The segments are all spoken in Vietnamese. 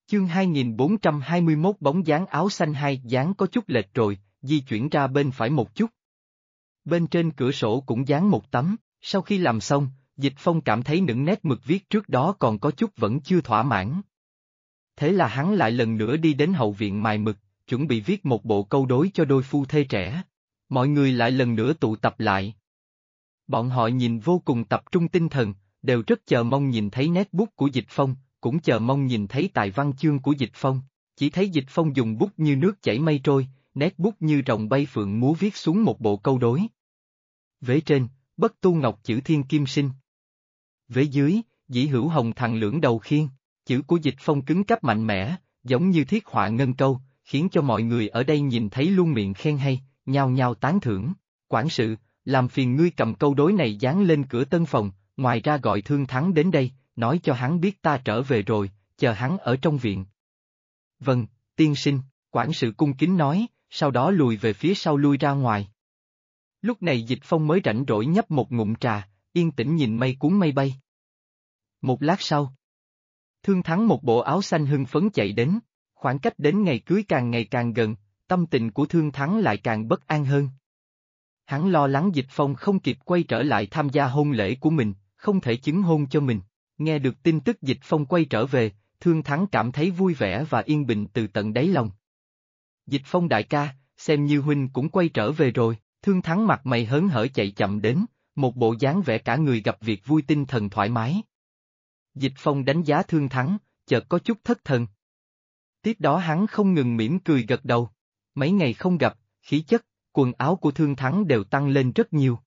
Chương 2421 bóng dáng áo xanh hai dáng có chút lệch rồi, di chuyển ra bên phải một chút. Bên trên cửa sổ cũng dán một tấm, sau khi làm xong, Dịch Phong cảm thấy những nét mực viết trước đó còn có chút vẫn chưa thỏa mãn. Thế là hắn lại lần nữa đi đến hậu viện mài mực, chuẩn bị viết một bộ câu đối cho đôi phu thê trẻ. Mọi người lại lần nữa tụ tập lại. Bọn họ nhìn vô cùng tập trung tinh thần, đều rất chờ mong nhìn thấy nét bút của Dịch Phong, cũng chờ mong nhìn thấy tài văn chương của Dịch Phong. Chỉ thấy Dịch Phong dùng bút như nước chảy mây trôi, nét bút như rồng bay phượng múa viết xuống một bộ câu đối. Vế trên, bất tu ngọc chữ thiên kim sinh. Vế dưới, dĩ hữu hồng thằng lưỡng đầu khiên, chữ của Dịch Phong cứng cáp mạnh mẽ, giống như thiết họa ngân câu, khiến cho mọi người ở đây nhìn thấy luôn miệng khen hay, nhao nhao tán thưởng. Quản sự, làm phiền ngươi cầm câu đối này dán lên cửa tân phòng, ngoài ra gọi Thương Thắng đến đây, nói cho hắn biết ta trở về rồi, chờ hắn ở trong viện. Vâng, tiên sinh, quản sự cung kính nói, sau đó lùi về phía sau lui ra ngoài. Lúc này Dịch Phong mới rảnh rỗi nhấp một ngụm trà, yên tĩnh nhìn mây cuốn mây bay. Một lát sau, Thương Thắng một bộ áo xanh hưng phấn chạy đến, khoảng cách đến ngày cưới càng ngày càng gần, tâm tình của Thương Thắng lại càng bất an hơn. Hắn lo lắng Dịch Phong không kịp quay trở lại tham gia hôn lễ của mình, không thể chứng hôn cho mình. Nghe được tin tức Dịch Phong quay trở về, Thương Thắng cảm thấy vui vẻ và yên bình từ tận đáy lòng. Dịch Phong đại ca, xem như huynh cũng quay trở về rồi, Thương Thắng mặt mày hớn hở chạy chậm đến, một bộ dáng vẻ cả người gặp việc vui tinh thần thoải mái. Dịch Phong đánh giá Thương Thắng, chợt có chút thất thần. Tiếp đó hắn không ngừng mỉm cười gật đầu. Mấy ngày không gặp, khí chất, quần áo của Thương Thắng đều tăng lên rất nhiều.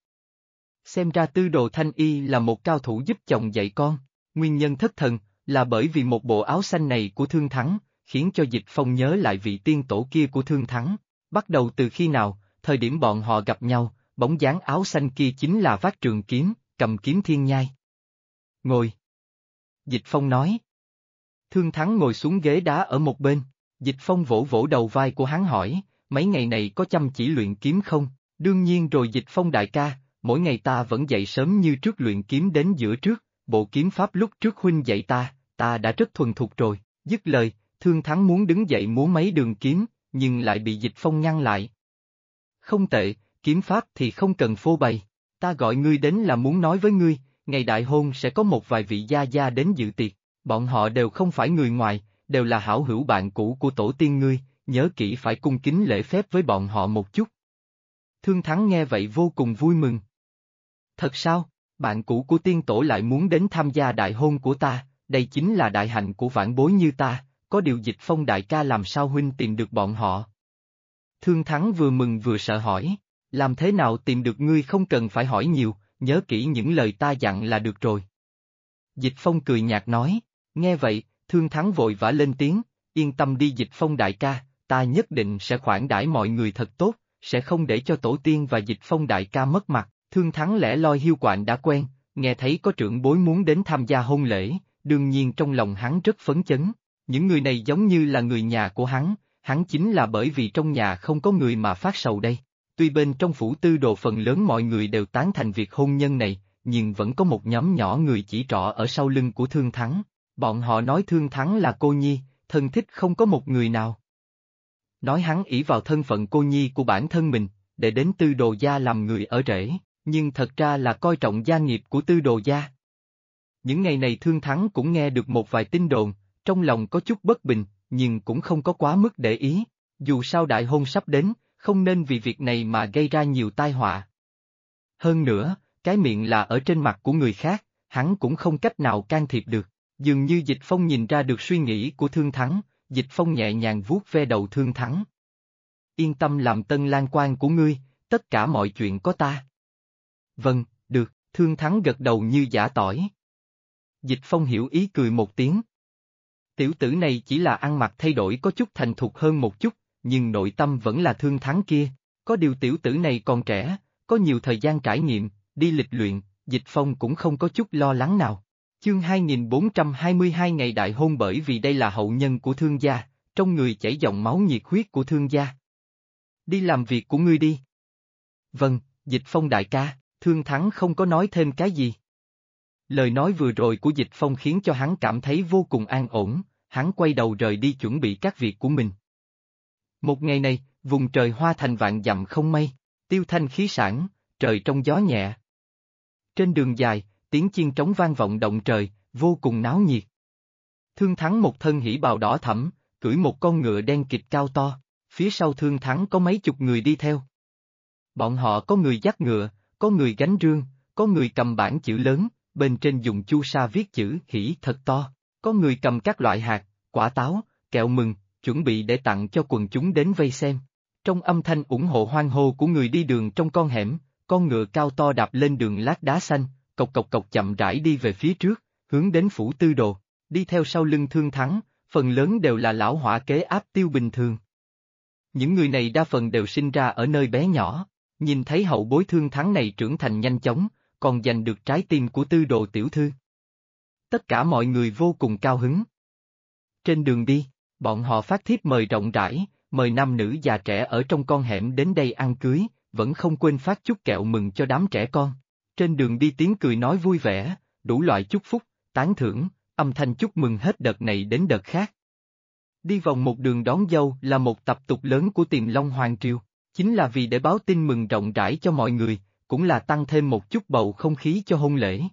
Xem ra Tư Đồ Thanh Y là một cao thủ giúp chồng dạy con, nguyên nhân thất thần, là bởi vì một bộ áo xanh này của Thương Thắng, khiến cho Dịch Phong nhớ lại vị tiên tổ kia của Thương Thắng. Bắt đầu từ khi nào, thời điểm bọn họ gặp nhau, bóng dáng áo xanh kia chính là vác trường kiếm, cầm kiếm thiên nhai. Ngồi. Dịch Phong nói. Thương Thắng ngồi xuống ghế đá ở một bên, Dịch Phong vỗ vỗ đầu vai của hắn hỏi, mấy ngày này có chăm chỉ luyện kiếm không? Đương nhiên rồi Dịch Phong đại ca, mỗi ngày ta vẫn dậy sớm như trước luyện kiếm đến giữa trước, bộ kiếm pháp lúc trước huynh dạy ta đã rất thuần thục rồi. Dứt lời, Thương Thắng muốn đứng dậy múa mấy đường kiếm, nhưng lại bị Dịch Phong ngăn lại. Không tệ, kiếm pháp thì không cần phô bày, ta gọi ngươi đến là muốn nói với ngươi, ngày đại hôn sẽ có một vài vị gia gia đến dự tiệc, bọn họ đều không phải người ngoài, đều là hảo hữu bạn cũ của tổ tiên ngươi, nhớ kỹ phải cung kính lễ phép với bọn họ một chút. Thương Thắng nghe vậy vô cùng vui mừng. Thật sao, bạn cũ của tiên tổ lại muốn đến tham gia đại hôn của ta, đây chính là đại hạnh của vãn bối như ta, có điều Dịch Phong đại ca làm sao huynh tìm được bọn họ? Thương Thắng vừa mừng vừa sợ hỏi, làm thế nào tìm được ngươi không cần phải hỏi nhiều, nhớ kỹ những lời ta dặn là được rồi. Dịch Phong cười nhạt nói, nghe vậy, Thương Thắng vội vã lên tiếng, yên tâm đi Dịch Phong đại ca, ta nhất định sẽ khoản đãi mọi người thật tốt, sẽ không để cho tổ tiên và Dịch Phong đại ca mất mặt. Thương Thắng lẻ loi hiu quạnh đã quen, nghe thấy có trưởng bối muốn đến tham gia hôn lễ, đương nhiên trong lòng hắn rất phấn chấn. Những người này giống như là người nhà của hắn chính là bởi vì trong nhà không có người mà phát sầu đây. Tuy bên trong phủ Tư Đồ phần lớn mọi người đều tán thành việc hôn nhân này, nhưng vẫn có một nhóm nhỏ người chỉ trỏ ở sau lưng của Thương Thắng. Bọn họ nói Thương Thắng là cô nhi, thân thích không có một người nào. Nói hắn ỷ vào thân phận cô nhi của bản thân mình, để đến Tư Đồ gia làm người ở rể, nhưng thật ra là coi trọng gia nghiệp của Tư Đồ gia. Những ngày này Thương Thắng cũng nghe được một vài tin đồn, trong lòng có chút bất bình, nhưng cũng không có quá mức để ý, dù sao đại hôn sắp đến, không nên vì việc này mà gây ra nhiều tai họa. Hơn nữa, cái miệng là ở trên mặt của người khác, hắn cũng không cách nào can thiệp được. Dường như Dịch Phong nhìn ra được suy nghĩ của Thương Thắng, Dịch Phong nhẹ nhàng vuốt ve đầu Thương Thắng. Yên tâm làm tân lang quan của ngươi, tất cả mọi chuyện có ta. Vâng, được, Thương Thắng gật đầu như giả tỏi. Dịch Phong hiểu ý cười một tiếng. Tiểu tử này chỉ là ăn mặc thay đổi có chút thành thục hơn một chút, nhưng nội tâm vẫn là Thương Thắng kia. Có điều tiểu tử này còn trẻ, có nhiều thời gian trải nghiệm, đi lịch luyện, Dịch Phong cũng không có chút lo lắng nào. Chương 2422 ngày đại hôn bởi vì đây là hậu nhân của Thương gia, trong người chảy dòng máu nhiệt huyết của Thương gia. Đi làm việc của ngươi đi. Vâng, Dịch Phong đại ca, Thương Thắng không có nói thêm cái gì. Lời nói vừa rồi của Dịch Phong khiến cho hắn cảm thấy vô cùng an ổn, hắn quay đầu rời đi chuẩn bị các việc của mình. Một ngày này, vùng trời hoa thành vạn dặm không mây, tiêu thanh khí sảng, trời trong gió nhẹ. Trên đường dài, tiếng chiên trống vang vọng động trời, vô cùng náo nhiệt. Thương Thắng một thân hỉ bào đỏ thẫm, cưỡi một con ngựa đen kịt cao to, phía sau Thương Thắng có mấy chục người đi theo. Bọn họ có người dắt ngựa, có người gánh rương, có người cầm bảng chữ lớn, bên trên dùng chu sa viết chữ hỉ thật to, có người cầm các loại hạt, quả táo, kẹo mừng, chuẩn bị để tặng cho quần chúng đến vây xem. Trong âm thanh ủng hộ hoan hô của người đi đường trong con hẻm, con ngựa cao to đạp lên đường lát đá xanh, cộc cộc cộc chậm rãi đi về phía trước, hướng đến phủ Tư Đồ, đi theo sau lưng Thương Thắng, phần lớn đều là lão hỏa kế áp tiêu bình thường. Những người này đa phần đều sinh ra ở nơi bé nhỏ, nhìn thấy hậu bối Thương Thắng này trưởng thành nhanh chóng, còn giành được trái tim của Tư Đồ tiểu thư. Tất cả mọi người vô cùng cao hứng. Trên đường đi, bọn họ phát thiếp mời rộng rãi, mời nam nữ già trẻ ở trong con hẻm đến đây ăn cưới, vẫn không quên phát chút kẹo mừng cho đám trẻ con. Trên đường đi tiếng cười nói vui vẻ, đủ loại chúc phúc, tán thưởng, âm thanh chúc mừng hết đợt này đến đợt khác. Đi vòng một đường đón dâu là một tập tục lớn của Tiềm Long Hoàng Triều, chính là vì để báo tin mừng rộng rãi cho mọi người, cũng là tăng thêm một chút bầu không khí cho hôn lễ.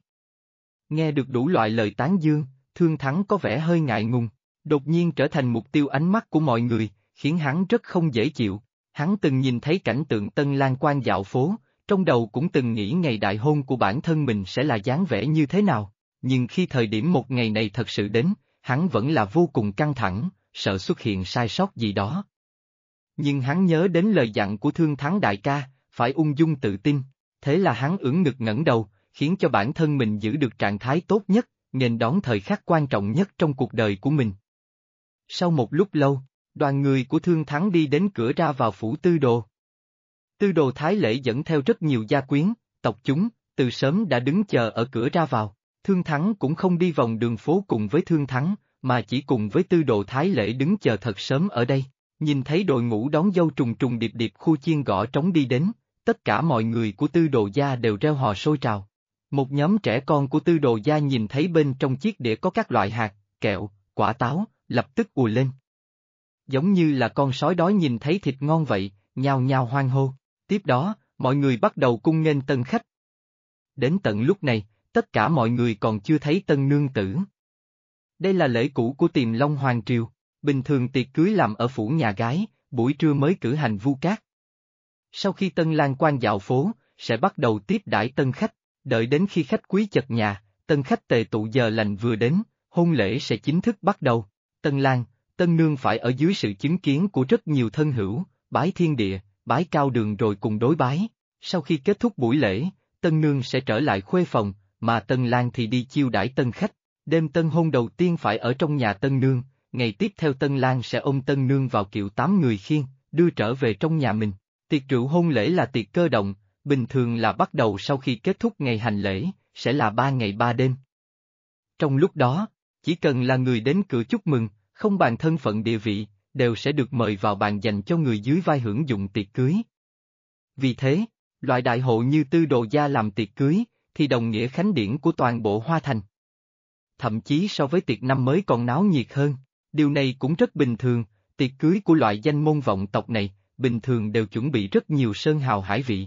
Nghe được đủ loại lời tán dương, Thương Thắng có vẻ hơi ngại ngùng, đột nhiên trở thành mục tiêu ánh mắt của mọi người, khiến hắn rất không dễ chịu. Hắn từng nhìn thấy cảnh tượng Tân Lang Quan dạo phố, trong đầu cũng từng nghĩ ngày đại hôn của bản thân mình sẽ là dáng vẻ như thế nào, nhưng khi thời điểm một ngày này thật sự đến, hắn vẫn là vô cùng căng thẳng, sợ xuất hiện sai sót gì đó. Nhưng hắn nhớ đến lời dặn của Thương Thắng đại ca, phải ung dung tự tin, thế là hắn ưỡn ngực ngẩng đầu, khiến cho bản thân mình giữ được trạng thái tốt nhất, nghênh đón thời khắc quan trọng nhất trong cuộc đời của mình. Sau một lúc lâu, đoàn người của Thương Thắng đi đến cửa ra vào phủ Tư Đồ. Tư Đồ Thái Lễ dẫn theo rất nhiều gia quyến, tộc chúng, từ sớm đã đứng chờ ở cửa ra vào. Thương Thắng cũng không đi vòng đường phố cùng với Thương Thắng, mà chỉ cùng với Tư Đồ Thái Lễ đứng chờ thật sớm ở đây. Nhìn thấy đội ngũ đón dâu trùng trùng điệp điệp khu chiên gõ trống đi đến, tất cả mọi người của Tư Đồ gia đều reo hò sôi trào. Một nhóm trẻ con của Tư Đồ gia nhìn thấy bên trong chiếc đĩa có các loại hạt, kẹo, quả táo, lập tức ùa lên. Giống như là con sói đói nhìn thấy thịt ngon vậy, nhao nhao hoan hô. Tiếp đó, mọi người bắt đầu cung nghênh tân khách. Đến tận lúc này, tất cả mọi người còn chưa thấy tân nương tử. Đây là lễ cũ của Tiềm Long Hoàng Triều, bình thường tiệc cưới làm ở phủ nhà gái, buổi trưa mới cử hành vu cát. Sau khi tân lang quan dạo phố, sẽ bắt đầu tiếp đãi tân khách, đợi đến khi khách quý chật nhà, tân khách tề tụ giờ lành vừa đến, hôn lễ sẽ chính thức bắt đầu. Tân lang, tân nương phải ở dưới sự chứng kiến của rất nhiều thân hữu, bái thiên địa, bái cao đường rồi cùng đối bái. Sau khi kết thúc buổi lễ, tân nương sẽ trở lại khuê phòng, mà tân lang thì đi chiêu đãi tân khách. Đêm tân hôn đầu tiên phải ở trong nhà tân nương, ngày tiếp theo tân lang sẽ ôm tân nương vào kiệu 8 người khiêng, đưa trở về trong nhà mình. Tiệc rượu hôn lễ là tiệc cơ động, bình thường là bắt đầu sau khi kết thúc ngày hành lễ, sẽ là 3 ngày 3 đêm. Trong lúc đó, chỉ cần là người đến cửa chúc mừng, không bàn thân phận địa vị, đều sẽ được mời vào bàn dành cho người dưới vai hưởng dụng tiệc cưới. Vì thế, loại đại hộ như Tư Đồ gia làm tiệc cưới, thì đồng nghĩa khánh điển của toàn bộ Hoa Thành. Thậm chí so với tiệc năm mới còn náo nhiệt hơn, điều này cũng rất bình thường, tiệc cưới của loại danh môn vọng tộc này, bình thường đều chuẩn bị rất nhiều sơn hào hải vị.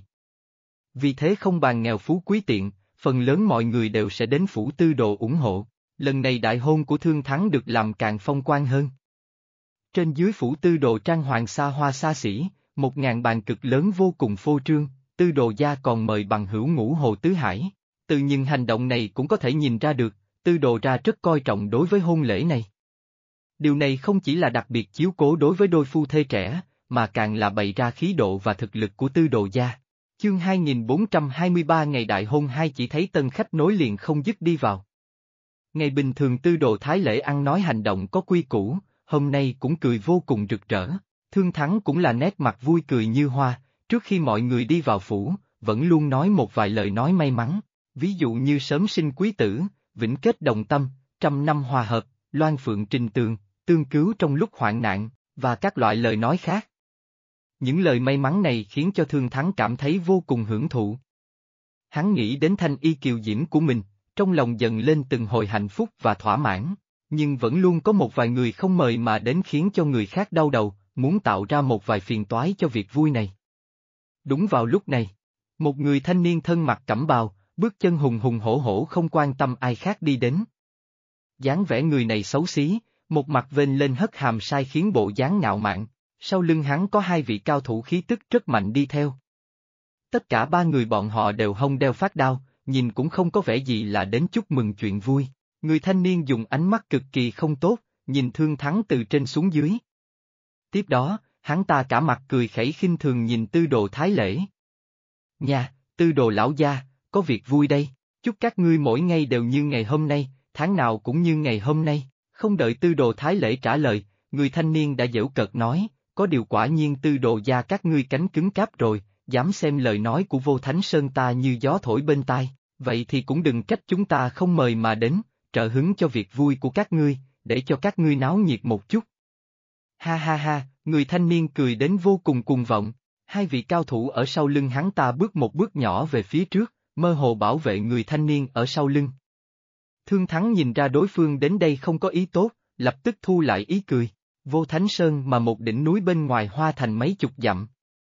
Vì thế không bàn nghèo phú quý tiện, phần lớn mọi người đều sẽ đến phủ Tư Đồ ủng hộ, lần này đại hôn của Thương Thắng được làm càng phong quang hơn. Trên dưới phủ Tư Đồ trang hoàng xa hoa xa xỉ, 1000 bàn cực lớn vô cùng phô trương, Tư Đồ gia còn mời bằng hữu Ngũ Hồ Tứ Hải. Từ những hành động này cũng có thể nhìn ra được, Tư Đồ gia rất coi trọng đối với hôn lễ này. Điều này không chỉ là đặc biệt chiếu cố đối với đôi phu thê trẻ, mà càng là bày ra khí độ và thực lực của Tư Đồ gia. Chương 2423 ngày đại hôn hai chỉ thấy tân khách nối liền không dứt đi vào. Ngày bình thường Tư Đồ Thái Lễ ăn nói hành động có quy củ, hôm nay cũng cười vô cùng rực rỡ. Thương Thắng cũng là nét mặt vui cười như hoa, trước khi mọi người đi vào phủ, vẫn luôn nói một vài lời nói may mắn, ví dụ như sớm sinh quý tử, vĩnh kết đồng tâm, trăm năm hòa hợp, loan phượng trình tường, tương cứu trong lúc hoạn nạn, và các loại lời nói khác. Những lời may mắn này khiến cho Thương Thắng cảm thấy vô cùng hưởng thụ. Hắn nghĩ đến thanh y kiều diễm của mình, trong lòng dần lên từng hồi hạnh phúc và thỏa mãn. nhưng vẫn luôn có một vài người không mời mà đến khiến cho người khác đau đầu, muốn tạo ra một vài phiền toái cho việc vui này. Đúng vào lúc này, một người thanh niên thân mặc cẩm bào, bước chân hùng hùng hổ hổ không quan tâm ai khác đi đến. Dáng vẻ người này xấu xí, một mặt vênh lên hất hàm sai khiến bộ dáng ngạo mạn, sau lưng hắn có hai vị cao thủ khí tức rất mạnh đi theo. Tất cả ba người bọn họ đều hông đeo phát đao, nhìn cũng không có vẻ gì là đến chúc mừng chuyện vui. Người thanh niên dùng ánh mắt cực kỳ không tốt, nhìn Thương Thắng từ trên xuống dưới. Tiếp đó, hắn ta cả mặt cười khẩy khinh thường nhìn Tư Đồ Thái Lễ. Nha, Tư Đồ lão gia, có việc vui đây, chúc các ngươi mỗi ngày đều như ngày hôm nay, tháng nào cũng như ngày hôm nay. Không đợi Tư Đồ Thái Lễ trả lời, người thanh niên đã giễu cợt nói, có điều quả nhiên Tư Đồ gia các ngươi cánh cứng cáp rồi, dám xem lời nói của Vô Thánh Sơn ta như gió thổi bên tai, vậy thì cũng đừng trách chúng ta không mời mà đến, trợ hứng cho việc vui của các ngươi, để cho các ngươi náo nhiệt một chút. Ha ha ha, người thanh niên cười đến vô cùng cuồng vọng, hai vị cao thủ ở sau lưng hắn ta bước một bước nhỏ về phía trước, mơ hồ bảo vệ người thanh niên ở sau lưng. Thương Thắng nhìn ra đối phương đến đây không có ý tốt, lập tức thu lại ý cười. Vô Thánh Sơn mà một đỉnh núi bên ngoài Hoa Thành mấy chục dặm.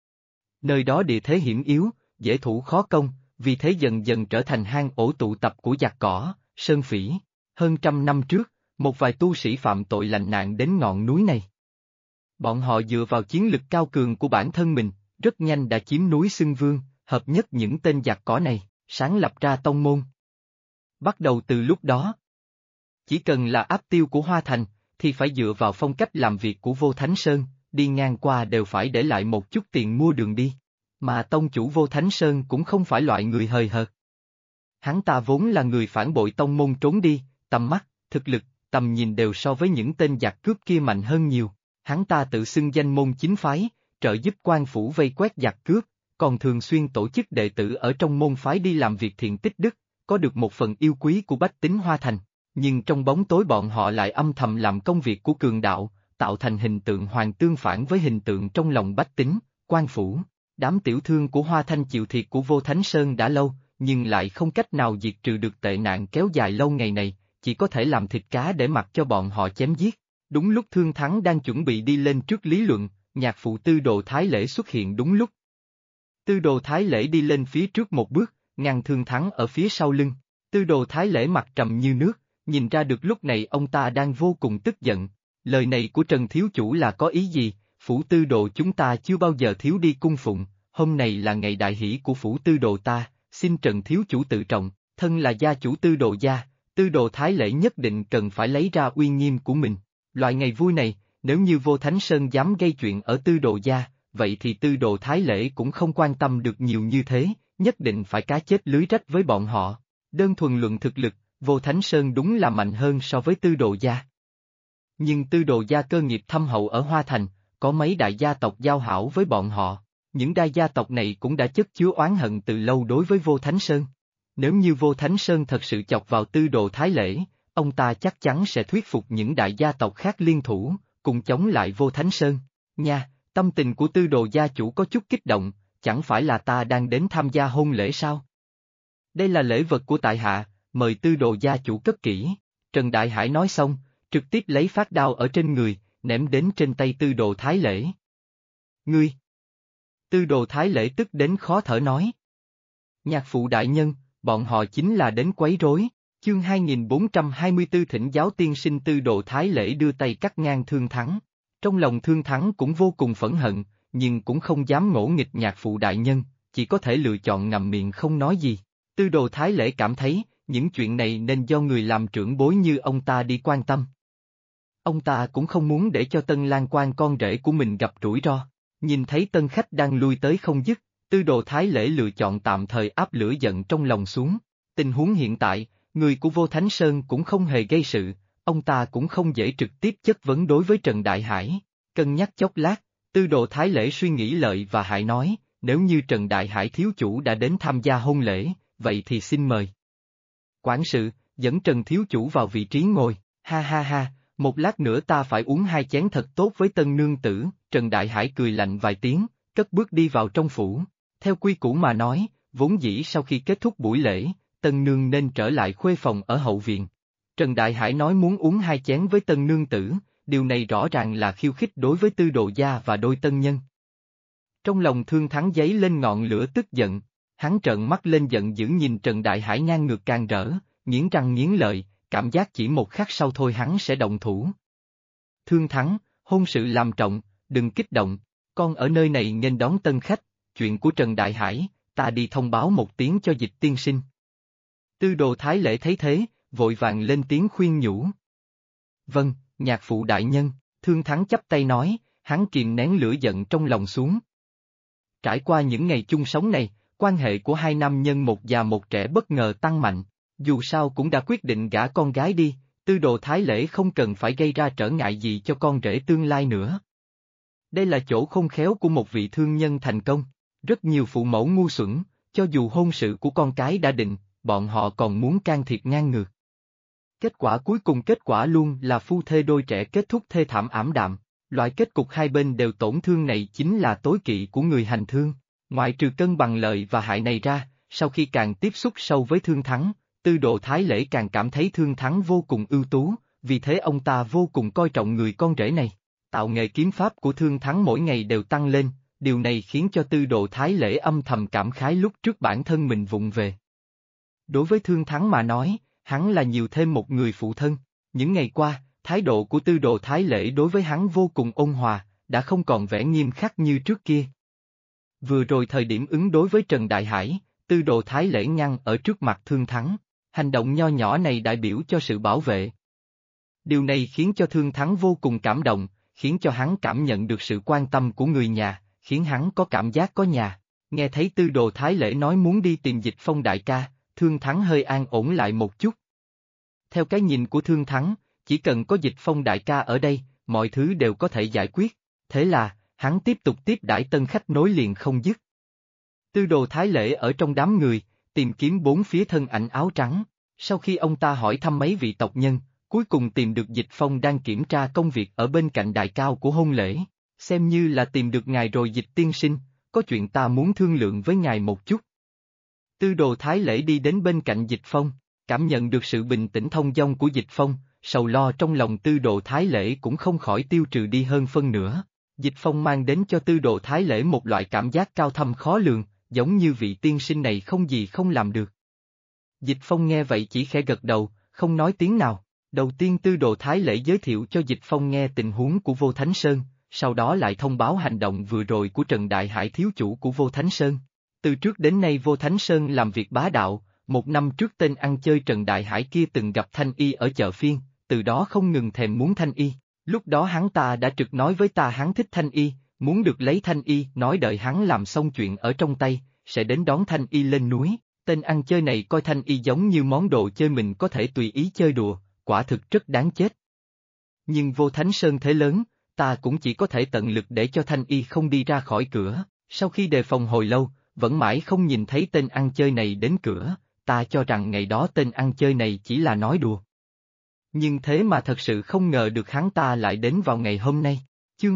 Nơi đó địa thế hiểm yếu, dễ thủ khó công, vì thế dần dần trở thành hang ổ tụ tập của giặc cỏ, sơn phỉ. Hơn 100 năm trước, một vài tu sĩ phạm tội lành nạn đến ngọn núi này. Bọn họ dựa vào chiến lực cao cường của bản thân mình, rất nhanh đã chiếm núi xưng vương, hợp nhất những tên giặc cỏ này, sáng lập ra tông môn. Bắt đầu từ lúc đó, chỉ cần là áp tiêu của Hoa Thành, thì phải dựa vào phong cách làm việc của Vô Thánh Sơn, đi ngang qua đều phải để lại một chút tiền mua đường đi. Mà tông chủ Vô Thánh Sơn cũng không phải loại người hời hợt. Hắn ta vốn là người phản bội tông môn trốn đi, tầm mắt, thực lực, tầm nhìn đều so với những tên giặc cướp kia mạnh hơn nhiều. Hắn ta tự xưng danh môn chính phái, trợ giúp quan phủ vây quét giặc cướp, còn thường xuyên tổ chức đệ tử ở trong môn phái đi làm việc thiện tích đức, có được một phần yêu quý của bách tính Hoa Thành. Nhưng trong bóng tối bọn họ lại âm thầm làm công việc của cường đạo, tạo thành hình tượng hoàn tương phản với hình tượng trong lòng bách tính, quan phủ. Đám tiểu thương của Hoa Thanh chịu thiệt của Vô Thánh Sơn đã lâu, nhưng lại không cách nào diệt trừ được tệ nạn kéo dài lâu ngày này, chỉ có thể làm thịt cá để mặc cho bọn họ chém giết. Đúng lúc Thương Thắng đang chuẩn bị đi lên trước lý luận, nhạc phụ Tư Đồ Thái Lễ xuất hiện đúng lúc. Tư Đồ Thái Lễ đi lên phía trước một bước, ngăn Thương Thắng ở phía sau lưng. Tư Đồ Thái Lễ mặt trầm như nước, nhìn ra được lúc này ông ta đang vô cùng tức giận. Lời này của Trần Thiếu Chủ là có ý gì? Phủ Tư Đồ chúng ta chưa bao giờ thiếu đi cung phụng, hôm nay là ngày đại hỷ của Phủ Tư Đồ ta, xin Trần Thiếu Chủ tự trọng, thân là gia chủ Tư Đồ gia, Tư Đồ Thái Lễ nhất định cần phải lấy ra uy nghiêm của mình. Loại ngày vui này, nếu như Vô Thánh Sơn dám gây chuyện ở Tư Đồ gia, vậy thì Tư Đồ Thái Lễ cũng không quan tâm được nhiều như thế, nhất định phải cá chết lưới rách với bọn họ. Đơn thuần luận thực lực, Vô Thánh Sơn đúng là mạnh hơn so với Tư Đồ gia. Nhưng Tư Đồ gia cơ nghiệp thâm hậu ở Hoa Thành, có mấy đại gia tộc giao hảo với bọn họ. Những đại gia tộc này cũng đã chất chứa oán hận từ lâu đối với Vô Thánh Sơn. Nếu như Vô Thánh Sơn thật sự chọc vào Tư Đồ Thái Lễ, ông ta chắc chắn sẽ thuyết phục những đại gia tộc khác liên thủ, cùng chống lại Vô Thánh Sơn. Nha, tâm tình của Tư Đồ gia chủ có chút kích động, chẳng phải là ta đang đến tham gia hôn lễ sao? Đây là lễ vật của tại hạ, mời Tư Đồ gia chủ cất kỹ. Trần Đại Hải nói xong, trực tiếp lấy phát đao ở trên người, ném đến trên tay Tư Đồ Thái Lễ. Ngươi! Tư Đồ Thái Lễ tức đến khó thở nói. Nhạc phụ đại nhân, bọn họ chính là đến quấy rối. Chương 2424 thỉnh giáo tiên sinh. Tư Đồ Thái Lễ đưa tay cắt ngang Thương Thắng. Trong lòng Thương Thắng cũng vô cùng phẫn hận, nhưng cũng không dám ngỗ nghịch nhạc phụ đại nhân, chỉ có thể lựa chọn ngậm miệng không nói gì. Tư Đồ Thái Lễ cảm thấy, những chuyện này nên do người làm trưởng bối như ông ta đi quan tâm. Ông ta cũng không muốn để cho Tân Lan Quan con rể của mình gặp rủi ro. Nhìn thấy tân khách đang lui tới không dứt, Tư Đồ Thái Lễ lựa chọn tạm thời áp lửa giận trong lòng xuống. Tình huống hiện tại, người của Vô Thánh Sơn cũng không hề gây sự, ông ta cũng không dễ trực tiếp chất vấn đối với Trần Đại Hải. Cân nhắc chốc lát, Tư Đồ Thái Lễ suy nghĩ lợi và hại nói, nếu như Trần Đại Hải thiếu chủ đã đến tham gia hôn lễ, vậy thì xin mời. Quản sự, dẫn Trần thiếu chủ vào vị trí ngồi, ha ha ha, một lát nữa ta phải uống 2 chén thật tốt với tân nương tử. Trần Đại Hải cười lạnh vài tiếng, cất bước đi vào trong phủ. Theo quy củ mà nói, vốn dĩ sau khi kết thúc buổi lễ, tân nương nên trở lại khuê phòng ở hậu viện. Trần Đại Hải nói muốn uống 2 chén với tân nương tử, điều này rõ ràng là khiêu khích đối với Tư Đồ gia và đôi tân nhân. Trong lòng Thương Thắng dấy lên ngọn lửa tức giận, hắn trợn mắt lên giận dữ nhìn Trần Đại Hải ngang ngược càng rỡ, nghiến răng nghiến lợi, cảm giác chỉ một khắc sau thôi hắn sẽ động thủ. Thương Thắng, hôn sự làm trọng, đừng kích động, con ở nơi này nghênh đón tân khách, chuyện của Trần Đại Hải, ta đi thông báo một tiếng cho Dịch tiên sinh. Tư Đồ Thái Lễ thấy thế, vội vàng lên tiếng khuyên nhủ. Vâng, nhạc phụ đại nhân, Thương Thắng chắp tay nói, hắn kìm nén lửa giận trong lòng xuống. Trải qua những ngày chung sống này, quan hệ của hai nam nhân một già một trẻ bất ngờ tăng mạnh, dù sao cũng đã quyết định gả con gái đi, Tư Đồ Thái Lễ không cần phải gây ra trở ngại gì cho con rể tương lai nữa. Đây là chỗ khôn khéo của một vị thương nhân thành công, rất nhiều phụ mẫu ngu xuẩn, cho dù hôn sự của con cái đã định, bọn họ còn muốn can thiệp ngang ngược. Kết quả cuối cùng kết quả luôn là phu thê đôi trẻ kết thúc thê thảm ảm đạm, loại kết cục hai bên đều tổn thương này chính là tối kỵ của người hành thương, ngoại trừ cân bằng lợi và hại này ra, sau khi càng tiếp xúc sâu với Thương Thắng, Tư Đồ Thái Lễ càng cảm thấy Thương Thắng vô cùng ưu tú, vì thế ông ta vô cùng coi trọng người con rể này. Tạo nghệ kiếm pháp của Thương Thắng mỗi ngày đều tăng lên, điều này khiến cho Tư Đồ Thái Lễ âm thầm cảm khái lúc trước bản thân mình vụng về. Đối với Thương Thắng mà nói, hắn là nhiều thêm một người phụ thân, những ngày qua, thái độ của Tư Đồ Thái Lễ đối với hắn vô cùng ôn hòa, đã không còn vẻ nghiêm khắc như trước kia. Vừa rồi thời điểm ứng đối với Trần Đại Hải, Tư Đồ Thái Lễ ngăn ở trước mặt Thương Thắng, hành động nho nhỏ này đại biểu cho sự bảo vệ. Điều này khiến cho Thương Thắng vô cùng cảm động, khiến cho hắn cảm nhận được sự quan tâm của người nhà, khiến hắn có cảm giác có nhà. Nghe thấy Tư Đồ Thái Lễ nói muốn đi tìm Dịch Phong đại ca, Thương Thắng hơi an ổn lại một chút. Theo cái nhìn của Thương Thắng, chỉ cần có Dịch Phong đại ca ở đây, mọi thứ đều có thể giải quyết, thế là, hắn tiếp tục tiếp đãi tân khách nối liền không dứt. Tư Đồ Thái Lễ ở trong đám người, tìm kiếm bốn phía thân ảnh áo trắng, sau khi ông ta hỏi thăm mấy vị tộc nhân, cuối cùng tìm được Dịch Phong đang kiểm tra công việc ở bên cạnh đài cao của hôn lễ, xem như là tìm được ngài rồi Dịch tiên sinh, có chuyện ta muốn thương lượng với ngài một chút. Tư Đồ Thái Lễ đi đến bên cạnh Dịch Phong, cảm nhận được sự bình tĩnh thông dong của Dịch Phong, sầu lo trong lòng Tư Đồ Thái Lễ cũng không khỏi tiêu trừ đi hơn phân nửa. Dịch Phong mang đến cho Tư Đồ Thái Lễ một loại cảm giác cao thâm khó lường, giống như vị tiên sinh này không gì không làm được. Dịch Phong nghe vậy chỉ khẽ gật đầu, không nói tiếng nào. Đầu tiên Tư Đồ Thái Lễ giới thiệu cho Dịch Phong nghe tình huống của Vô Thánh Sơn, sau đó lại thông báo hành động vừa rồi của Trần Đại Hải thiếu chủ của Vô Thánh Sơn. Từ trước đến nay Vô Thánh Sơn làm việc bá đạo, một năm trước tên ăn chơi Trần Đại Hải kia từng gặp Thanh Y ở chợ phiên, từ đó không ngừng thèm muốn Thanh Y. Lúc đó hắn ta đã trực nói với ta hắn thích Thanh Y, muốn được lấy Thanh Y, nói đợi hắn làm xong chuyện ở trong tay, sẽ đến đón Thanh Y lên núi. Tên ăn chơi này coi Thanh Y giống như món đồ chơi mình có thể tùy ý chơi đùa, quả thực rất đáng chết. Nhưng Vô Thánh Sơn thế lớn, ta cũng chỉ có thể tận lực để cho Thanh Y không đi ra khỏi cửa, sau khi đề phòng hồi lâu, vẫn mãi không nhìn thấy tên ăn chơi này đến cửa, ta cho rằng ngày đó tên ăn chơi này chỉ là nói đùa. Nhưng thế mà thật sự không ngờ được hắn ta lại đến vào ngày hôm nay. Chương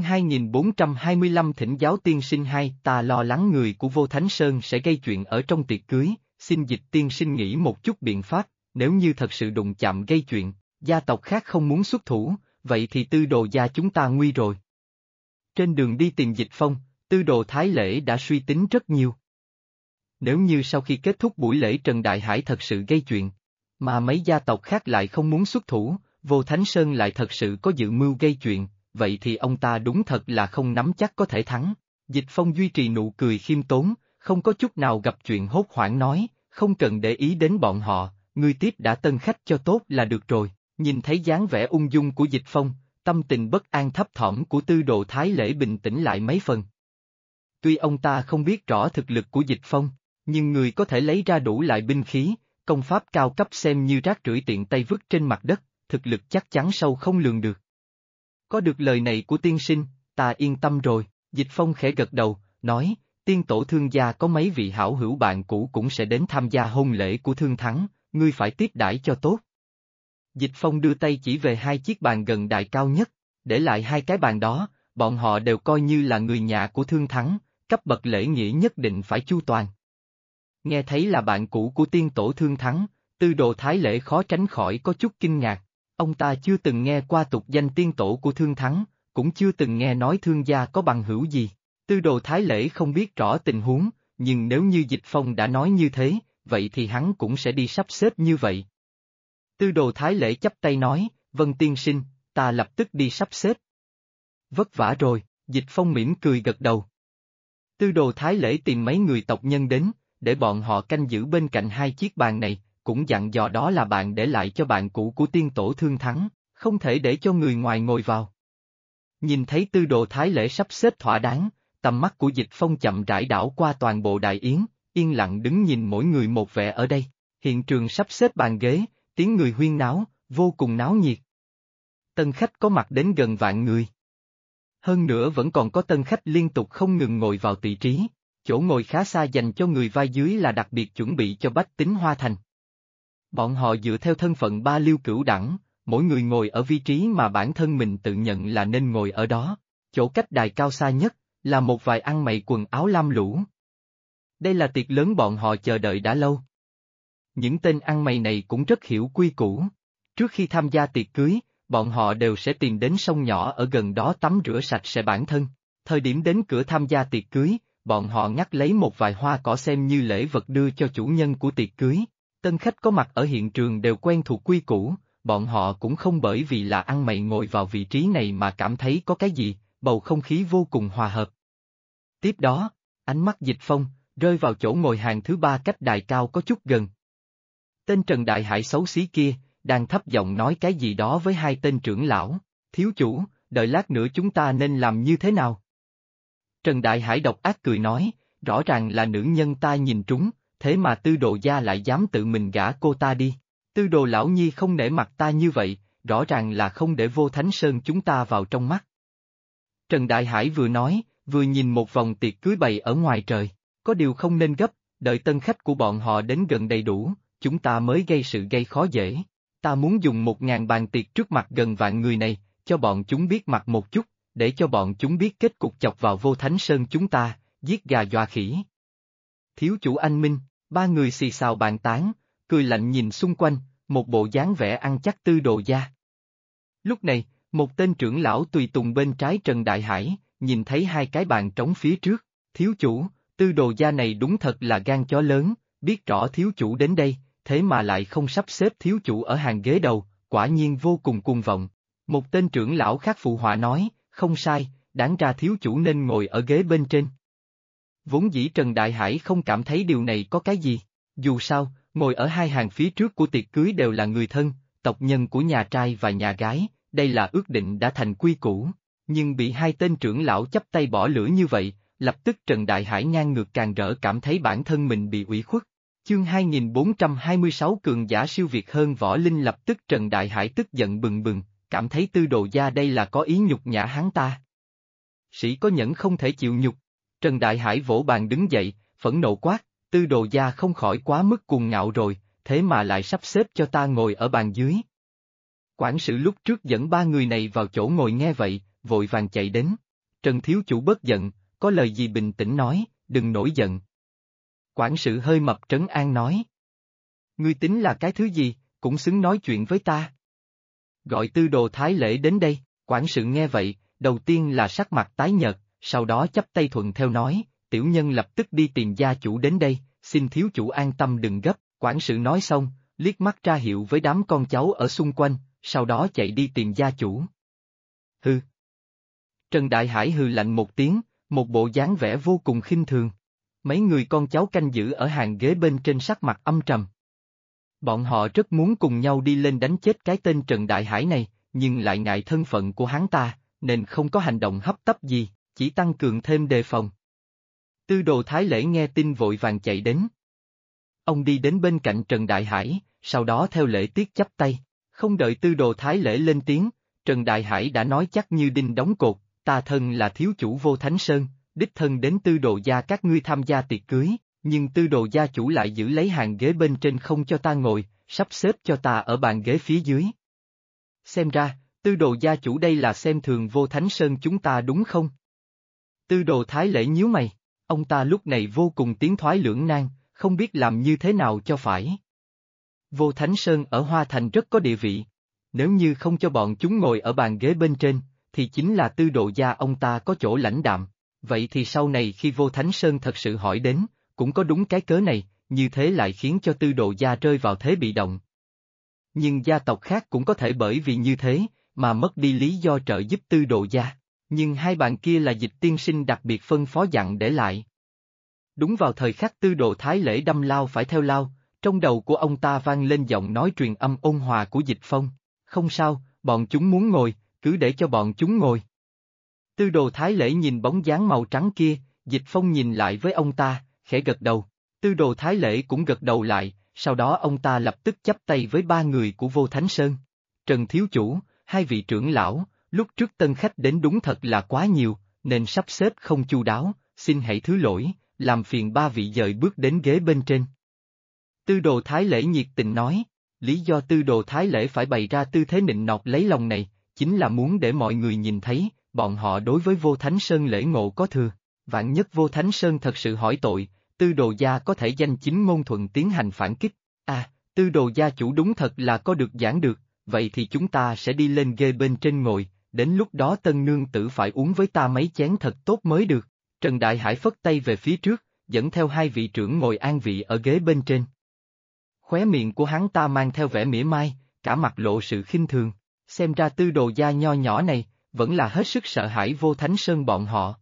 2425 Thỉnh giáo tiên sinh 2, ta lo lắng người của Vô Thánh Sơn sẽ gây chuyện ở trong tiệc cưới, xin Dịch tiên sinh nghĩ một chút biện pháp, nếu như thật sự đụng chạm gây chuyện, gia tộc khác không muốn xuất thủ, vậy thì Tư Đồ gia chúng ta nguy rồi. Trên đường đi tìm Dịch Phong, Tư Đồ Thái Lễ đã suy tính rất nhiều. Nếu như sau khi kết thúc buổi lễ Trần Đại Hải thật sự gây chuyện, mà mấy gia tộc khác lại không muốn xuất thủ, Vô Thánh Sơn lại thật sự có dự mưu gây chuyện, vậy thì ông ta đúng thật là không nắm chắc có thể thắng. Dịch Phong duy trì nụ cười khiêm tốn, không có chút nào gặp chuyện hốt hoảng nói, không cần để ý đến bọn họ, ngươi tiếp đã tân khách cho tốt là được rồi. Nhìn thấy dáng vẻ ung dung của Dịch Phong, tâm tình bất an thấp thỏm của Tư Đồ Thái Lễ bình tĩnh lại mấy phần. Tuy ông ta không biết rõ thực lực của Dịch Phong, nhưng người có thể lấy ra đủ loại binh khí, công pháp cao cấp xem như rác rưởi tiện tay vứt trên mặt đất, thực lực chắc chắn sâu không lường được. Có được lời này của tiên sinh, ta yên tâm rồi, Dịch Phong khẽ gật đầu, nói, tiên tổ Thương gia có mấy vị hảo hữu bạn cũ cũng sẽ đến tham gia hôn lễ của Thương Thắng, ngươi phải tiếp đãi cho tốt. Dịch Phong đưa tay chỉ về hai chiếc bàn gần đài cao nhất, để lại hai cái bàn đó, bọn họ đều coi như là người nhà của Thương Thắng, cấp bậc lễ nghĩa nhất định phải chu toàn. Nghe thấy là bạn cũ của tiên tổ Thương Thắng, Tư đồ Thái Lễ khó tránh khỏi có chút kinh ngạc. Ông ta chưa từng nghe qua tục danh tiên tổ của Thương Thắng, cũng chưa từng nghe nói Thương gia có bằng hữu gì. Tư đồ Thái Lễ không biết rõ tình huống, nhưng nếu như Dịch Phong đã nói như thế, vậy thì hắn cũng sẽ đi sắp xếp như vậy. Tư đồ Thái Lễ chắp tay nói, vâng tiên sinh, ta lập tức đi sắp xếp. Vất vả rồi, Dịch Phong mỉm cười gật đầu. Tư đồ Thái Lễ tìm mấy người tộc nhân đến, để bọn họ canh giữ bên cạnh hai chiếc bàn này, cũng dặn dò đó là bạn để lại cho bạn cũ của tiên tổ Thương Thắng, không thể để cho người ngoài ngồi vào. Nhìn thấy tư đồ Thái Lễ sắp xếp thỏa đáng, tầm mắt của Dịch Phong chậm rãi đảo qua toàn bộ đại yến, yên lặng đứng nhìn mỗi người một vẻ ở đây. Hiện trường sắp xếp bàn ghế, tiếng người huyên náo, vô cùng náo nhiệt. Tân khách có mặt đến gần vạn người. Hơn nữa vẫn còn có tân khách liên tục không ngừng ngồi vào vị trí, chỗ ngồi khá xa dành cho người vai dưới là đặc biệt chuẩn bị cho bách tính Hoa Thành. Bọn họ dựa theo thân phận ba liêu cửu đẳng, mỗi người ngồi ở vị trí mà bản thân mình tự nhận là nên ngồi ở đó, chỗ cách đài cao xa nhất, là một vài ăn mày quần áo lam lũ. Đây là tiệc lớn bọn họ chờ đợi đã lâu. Những tên ăn mày này cũng rất hiểu quy củ. Trước khi tham gia tiệc cưới, bọn họ đều sẽ tìm đến sông nhỏ ở gần đó tắm rửa sạch sẽ bản thân. Thời điểm đến cửa tham gia tiệc cưới, bọn họ ngắt lấy một vài hoa cỏ xem như lễ vật đưa cho chủ nhân của tiệc cưới. Tân khách có mặt ở hiện trường đều quen thuộc quy củ, bọn họ cũng không bởi vì là ăn mày ngồi vào vị trí này mà cảm thấy có cái gì, bầu không khí vô cùng hòa hợp. Tiếp đó, ánh mắt Dịch Phong rơi vào chỗ ngồi hàng thứ ba cách đài cao có chút gần. Tên Trần Đại Hải xấu xí kia, đang thấp giọng nói cái gì đó với hai tên trưởng lão, thiếu chủ, đợi lát nữa chúng ta nên làm như thế nào? Trần Đại Hải độc ác cười nói, rõ ràng là nữ nhân ta nhìn trúng, thế mà Tư Đồ gia lại dám tự mình gả cô ta đi. Tư Đồ lão nhi không nể mặt ta như vậy, rõ ràng là không để Vô Thánh Sơn chúng ta vào trong mắt. Trần Đại Hải vừa nói, vừa nhìn một vòng tiệc cưới bày ở ngoài trời, có điều không nên gấp, đợi tân khách của bọn họ đến gần đầy đủ, chúng ta mới gây sự gây khó dễ. Ta muốn dùng 1000 bàn tiệc trước mặt gần vạn người này, cho bọn chúng biết mặt một chút, để cho bọn chúng biết kết cục chọc vào Vô Thánh Sơn chúng ta, giết gà dọa khỉ. Thiếu chủ anh Minh, ba người xì xào bàn tán, cười lạnh nhìn xung quanh, một bộ dáng vẻ ăn chắc Tư Đồ gia. Lúc này, một tên trưởng lão tùy tùng bên trái Trần Đại Hải, nhìn thấy hai cái bàn trống phía trước, thiếu chủ, Tư Đồ gia này đúng thật là gan chó lớn, biết rõ thiếu chủ đến đây, thế mà lại không sắp xếp thiếu chủ ở hàng ghế đầu, quả nhiên vô cùng cuồng vọng. Một tên trưởng lão khác phụ họa nói, không sai, đáng ra thiếu chủ nên ngồi ở ghế bên trên. Vốn dĩ Trần Đại Hải không cảm thấy điều này có cái gì, dù sao, ngồi ở hai hàng phía trước của tiệc cưới đều là người thân, tộc nhân của nhà trai và nhà gái, đây là ước định đã thành quy củ, nhưng bị hai tên trưởng lão chắp tay bỏ lửa như vậy, lập tức Trần Đại Hải ngang ngược càng rỡ cảm thấy bản thân mình bị ủy khuất. Chương 2426 cường giả siêu việt hơn võ linh lập tức Trần Đại Hải tức giận bừng bừng, cảm thấy Tư Đồ gia đây là có ý nhục nhã hắn ta. Sĩ có nhẫn không thể chịu nhục, Trần Đại Hải vỗ bàn đứng dậy, phẫn nộ quát, Tư Đồ gia không khỏi quá mức cuồng ngạo rồi, thế mà lại sắp xếp cho ta ngồi ở bàn dưới. Quản sự lúc trước dẫn ba người này vào chỗ ngồi nghe vậy, vội vàng chạy đến. Trần thiếu chủ bớt giận, có lời gì bình tĩnh nói, đừng nổi giận. Quản sự hơi mập trấn an nói. Ngươi tính là cái thứ gì, cũng xứng nói chuyện với ta. Gọi Tư Đồ Thái Lễ đến đây, quản sự nghe vậy, đầu tiên là sắc mặt tái nhợt, sau đó chắp tay thuận theo nói, tiểu nhân lập tức đi tìm gia chủ đến đây, xin thiếu chủ an tâm đừng gấp, quản sự nói xong, liếc mắt ra hiệu với đám con cháu ở xung quanh, sau đó chạy đi tìm gia chủ. Hừ. Trần Đại Hải hừ lạnh một tiếng, một bộ dáng vẻ vô cùng khinh thường. Mấy người con cháu canh giữ ở hàng ghế bên trên sắc mặt âm trầm. Bọn họ rất muốn cùng nhau đi lên đánh chết cái tên Trần Đại Hải này, nhưng lại ngại thân phận của hắn ta, nên không có hành động hấp tấp gì, chỉ tăng cường thêm đề phòng. Tư Đồ Thái Lễ nghe tin vội vàng chạy đến. Ông đi đến bên cạnh Trần Đại Hải, sau đó theo lễ tiết chắp tay, không đợi Tư Đồ Thái Lễ lên tiếng, Trần Đại Hải đã nói chắc như đinh đóng cột, ta thân là thiếu chủ Vô Thánh Sơn, đích thân đến Tư Đồ gia các ngươi tham gia tiệc cưới, nhưng Tư Đồ gia chủ lại giữ lấy hàng ghế bên trên không cho ta ngồi, sắp xếp cho ta ở bàn ghế phía dưới. Xem ra, Tư Đồ gia chủ đây là xem thường Vô Thánh Sơn chúng ta đúng không? Tư Đồ Thái Lễ nhíu mày, ông ta lúc này vô cùng tiến thoái lưỡng nan, không biết làm như thế nào cho phải. Vô Thánh Sơn ở Hoa Thành rất có địa vị. Nếu như không cho bọn chúng ngồi ở bàn ghế bên trên, thì chính là Tư Đồ gia ông ta có chỗ lãnh đạm. Vậy thì sau này khi Vô Thánh Sơn thật sự hỏi đến, cũng có đúng cái cớ này, như thế lại khiến cho Tư Đồ gia rơi vào thế bị động. Nhưng gia tộc khác cũng có thể bởi vì như thế, mà mất đi lý do trợ giúp Tư Đồ gia. Nhưng hai bạn kia là Dịch tiên sinh đặc biệt phân phó dặn để lại. Đúng vào thời khắc Tư Đồ Thái Lễ đâm lao phải theo lao, trong đầu của ông ta vang lên giọng nói truyền âm ôn hòa của Dịch Phong. Không sao, bọn chúng muốn ngồi, cứ để cho bọn chúng ngồi. Tư Đồ Thái Lễ nhìn bóng dáng màu trắng kia, Dịch Phong nhìn lại với ông ta, khẽ gật đầu. Tư Đồ Thái Lễ cũng gật đầu lại, sau đó ông ta lập tức chắp tay với ba người của Vô Thánh Sơn. Trần Thiếu Chủ, hai vị trưởng lão, lúc trước tân khách đến đúng thật là quá nhiều, nên sắp xếp không chu đáo, xin hãy thứ lỗi, làm phiền ba vị dời bước đến ghế bên trên. Tư Đồ Thái Lễ nhiệt tình nói, lý do Tư Đồ Thái Lễ phải bày ra tư thế nịnh nọt lấy lòng này, chính là muốn để mọi người nhìn thấy, bọn họ đối với Vô Thánh Sơn lễ ngộ có thừa. Vạn nhất Vô Thánh Sơn thật sự hỏi tội, Tư Đồ gia có thể danh chính ngôn thuận tiến hành phản kích. À, Tư Đồ gia chủ đúng thật là có được giảng được, vậy thì chúng ta sẽ đi lên ghê bên trên ngồi, đến lúc đó tân nương tử phải uống với ta mấy chén thật tốt mới được. Trần Đại Hải phất tay về phía trước, dẫn theo hai vị trưởng ngồi an vị ở ghế bên trên. Khóe miệng của hắn ta mang theo vẻ mỉa mai, cả mặt lộ sự khinh thường, xem ra Tư Đồ gia nho nhỏ này, vẫn là hết sức sợ hãi Vô Thánh Sơn bọn họ.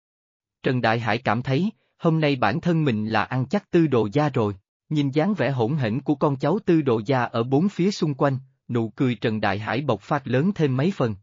Trần Đại Hải cảm thấy, hôm nay bản thân mình là ăn chắc Tư Đồ gia rồi, nhìn dáng vẻ hỗn hển của con cháu Tư Đồ gia ở bốn phía xung quanh, nụ cười Trần Đại Hải bộc phát lớn thêm mấy phần.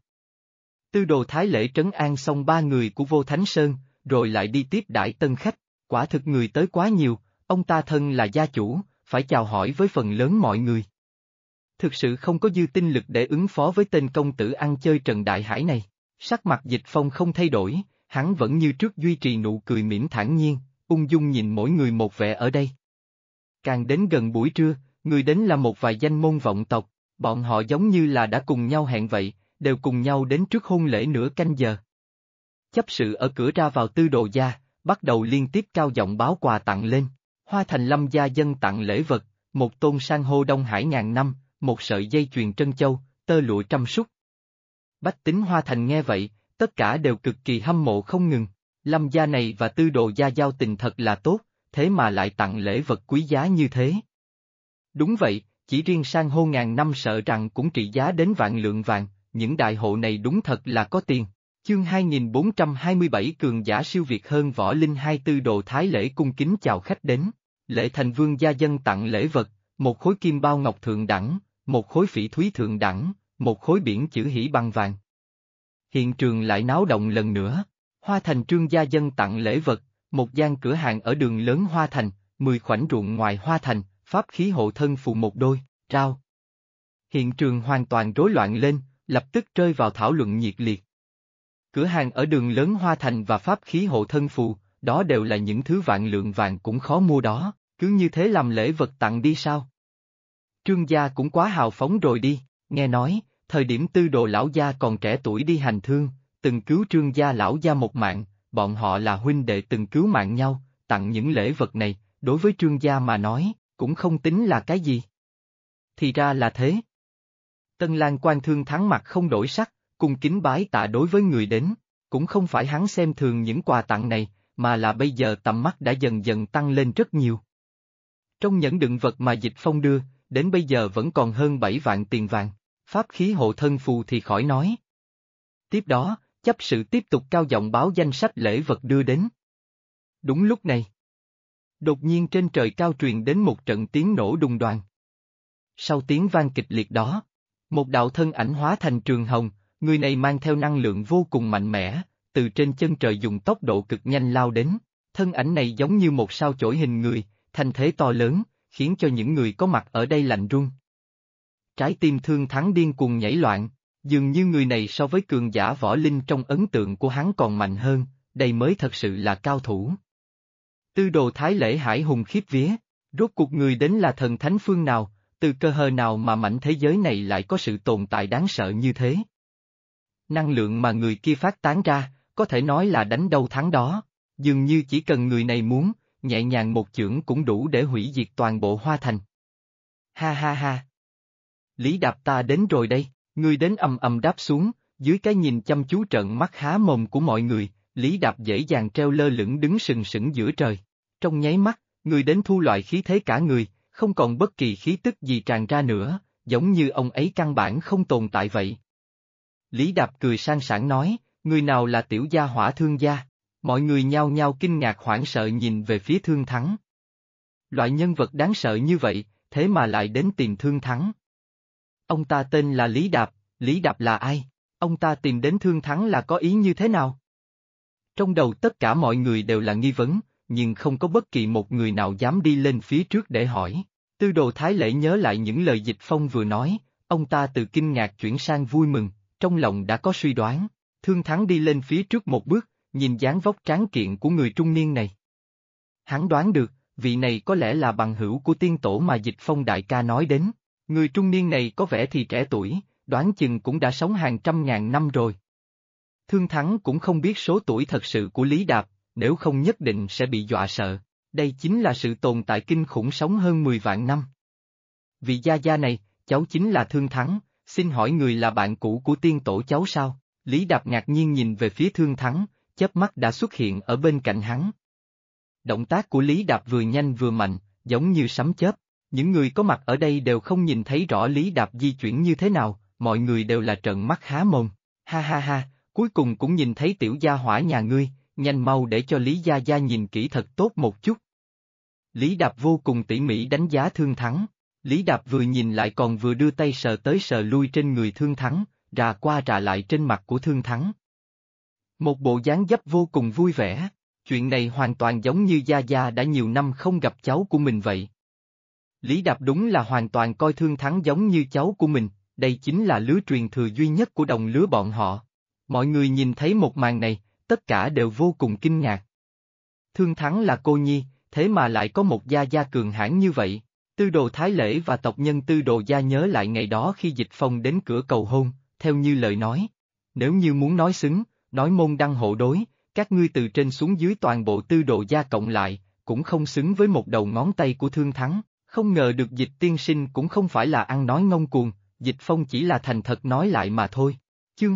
Tư Đồ Thái Lễ trấn an xong ba người của Vô Thánh Sơn, rồi lại đi tiếp đãi tân khách, quả thực người tới quá nhiều, ông ta thân là gia chủ, phải chào hỏi với phần lớn mọi người. Thực sự không có dư tinh lực để ứng phó với tên công tử ăn chơi Trần Đại Hải này. Sắc mặt Dịch Phong không thay đổi, hắn vẫn như trước duy trì nụ cười mỉm thản nhiên, ung dung nhìn mỗi người một vẻ ở đây. Càng đến gần buổi trưa, người đến là một vài danh môn vọng tộc, bọn họ giống như là đã cùng nhau hẹn vậy, đều cùng nhau đến trước hôn lễ nửa canh giờ. Chấp sự ở cửa ra vào Tư Đồ gia, bắt đầu liên tiếp cao giọng báo quà tặng lên. Hoa Thành Lâm gia dân tặng lễ vật, một tôn san hô Đông Hải ngàn năm, một sợi dây chuyền trân châu, tơ lụa trăm súc. Bách tính Hoa Thành nghe vậy, tất cả đều cực kỳ hâm mộ không ngừng. Lâm gia này và Tư Đồ gia giao tình thật là tốt, thế mà lại tặng lễ vật quý giá như thế. Đúng vậy, chỉ riêng san hô ngàn năm sợ rằng cũng trị giá đến vạn lượng vàng, những đại hộ này đúng thật là có tiền. Chương 2427 cường giả siêu việt hơn võ linh hai. Tư Đồ Thái Lễ cung kính chào khách đến. Lễ Thành Vương gia dân tặng lễ vật, một khối kim bao ngọc thượng đẳng, một khối phỉ thúy thượng đẳng, một khối biển chữ hỷ bằng vàng. Hiện trường lại náo động lần nữa. Hoa Thành Trương gia dân tặng lễ vật, một gian cửa hàng ở đường lớn Hoa Thành, 10 khoảnh ruộng ngoài Hoa Thành, pháp khí hộ thân phù một đôi, trao. Hiện trường hoàn toàn rối loạn lên, lập tức rơi vào thảo luận nhiệt liệt. Cửa hàng ở đường lớn Hoa Thành và pháp khí hộ thân phù, đó đều là những thứ vạn lượng vàng cũng khó mua đó, cứ như thế làm lễ vật tặng đi sao? Trương gia cũng quá hào phóng rồi đi, nghe nói, thời điểm Tư Đồ lão gia còn trẻ tuổi đi hành thương, từng cứu Trương gia lão gia một mạng, bọn họ là huynh đệ từng cứu mạng nhau, tặng những lễ vật này, đối với Trương gia mà nói, cũng không tính là cái gì. Thì ra là thế. Tân Lan Quan Thương Thắng mặt không đổi sắc, cung kính bái tạ đối với người đến, cũng không phải hắn xem thường những quà tặng này, mà là bây giờ tầm mắt đã dần dần tăng lên rất nhiều. Trong nhẫn đựng vật mà Dịch Phong đưa, đến bây giờ vẫn còn hơn 7 vạn tiền vàng, pháp khí hộ thân phù thì khỏi nói. Tiếp đó, chấp sự tiếp tục cao giọng báo danh sách lễ vật đưa đến. Đúng lúc này, đột nhiên trên trời cao truyền đến một trận tiếng nổ đùng đoàng. Sau tiếng vang kịch liệt đó, một đạo thân ảnh hóa thành trường hồng, người này mang theo năng lượng vô cùng mạnh mẽ, từ trên chân trời dùng tốc độ cực nhanh lao đến, thân ảnh này giống như một sao chổi hình người, thành thế to lớn, khiến cho những người có mặt ở đây lạnh run. Trái tim Thương Thắng điên cuồng nhảy loạn, dường như người này so với cường giả võ linh trong ấn tượng của hắn còn mạnh hơn, đây mới thật sự là cao thủ. Tư Đồ Thái Lễ hải hùng khiếp vía, rốt cuộc người đến là thần thánh phương nào, từ cơ hờ nào mà mảnh thế giới này lại có sự tồn tại đáng sợ như thế. Năng lượng mà người kia phát tán ra, có thể nói là đánh đâu thắng đó, dường như chỉ cần người này muốn, nhẹ nhàng một chưởng cũng đủ để hủy diệt toàn bộ Hoa Thành. Ha ha ha. Lý Đạp ta đến rồi đây, ngươi đến ầm ầm đáp xuống, dưới cái nhìn chăm chú trợn mắt há mồm của mọi người, Lý Đạp dễ dàng treo lơ lửng đứng sừng sững giữa trời. Trong nháy mắt, ngươi đến thu loại khí thế cả người, không còn bất kỳ khí tức gì tràn ra nữa, giống như ông ấy căn bản không tồn tại vậy. Lý Đạp cười sang sảng nói, người nào là tiểu gia hỏa Thương gia? Mọi người nhao nhao kinh ngạc hoảng sợ nhìn về phía Thương Thắng. Loại nhân vật đáng sợ như vậy, thế mà lại đến tìm Thương Thắng. Ông ta tên là Lý Đạp là ai? Ông ta tìm đến Thương Thắng là có ý như thế nào? Trong đầu tất cả mọi người đều là nghi vấn, nhưng không có bất kỳ một người nào dám đi lên phía trước để hỏi. Tư Đồ Thái Lễ nhớ lại những lời Dịch Phong vừa nói, ông ta từ kinh ngạc chuyển sang vui mừng, trong lòng đã có suy đoán. Thương Thắng đi lên phía trước một bước, nhìn dáng vóc tráng kiện của người trung niên này. Hắn đoán được, vị này có lẽ là bằng hữu của tiên tổ mà Dịch Phong đại ca nói đến. Người trung niên này có vẻ thì trẻ tuổi, đoán chừng cũng đã sống hàng trăm ngàn năm rồi. Thương Thắng cũng không biết số tuổi thật sự của Lý Đạp, nếu không nhất định sẽ bị dọa sợ. Đây chính là sự tồn tại kinh khủng sống hơn 10 vạn năm. Vị gia gia này, cháu chính là Thương Thắng, xin hỏi người là bạn cũ của tiên tổ cháu sao? Lý Đạp ngạc nhiên nhìn về phía Thương Thắng, chớp mắt đã xuất hiện ở bên cạnh hắn. Động tác của Lý Đạp vừa nhanh vừa mạnh, giống như sấm chớp. Những người có mặt ở đây đều không nhìn thấy rõ Lý Đạp di chuyển như thế nào, mọi người đều là trợn mắt há mồm. Ha ha ha, cuối cùng cũng nhìn thấy tiểu gia hỏa nhà ngươi, nhanh mau để cho Lý gia gia nhìn kỹ thật tốt một chút. Lý Đạp vô cùng tỉ mỉ đánh giá Thương Thắng. Lý Đạp vừa nhìn lại còn vừa đưa tay sờ tới sờ lui trên người Thương Thắng, rà qua rà lại trên mặt của Thương Thắng. Một bộ dáng dấp vô cùng vui vẻ, chuyện này hoàn toàn giống như gia gia đã nhiều năm không gặp cháu của mình vậy. Lý Đạp đúng là hoàn toàn coi Thương Thắng giống như cháu của mình, đây chính là lứa truyền thừa duy nhất của đồng lứa bọn họ. Mọi người nhìn thấy một màn này, tất cả đều vô cùng kinh ngạc. Thương Thắng là cô nhi, thế mà lại có một gia gia cường hãn như vậy. Tư Đồ Thái Lễ và tộc nhân Tư Đồ gia nhớ lại ngày đó khi Dịch Phong đến cửa cầu hôn, theo như lời nói. Nếu như muốn nói xứng, nói môn đăng hộ đối, các ngươi từ trên xuống dưới toàn bộ Tư Đồ gia cộng lại, cũng không xứng với một đầu ngón tay của Thương Thắng. Không ngờ được Dịch tiên sinh cũng không phải là ăn nói ngông cuồng, Dịch Phong chỉ là thành thật nói lại mà thôi. Chương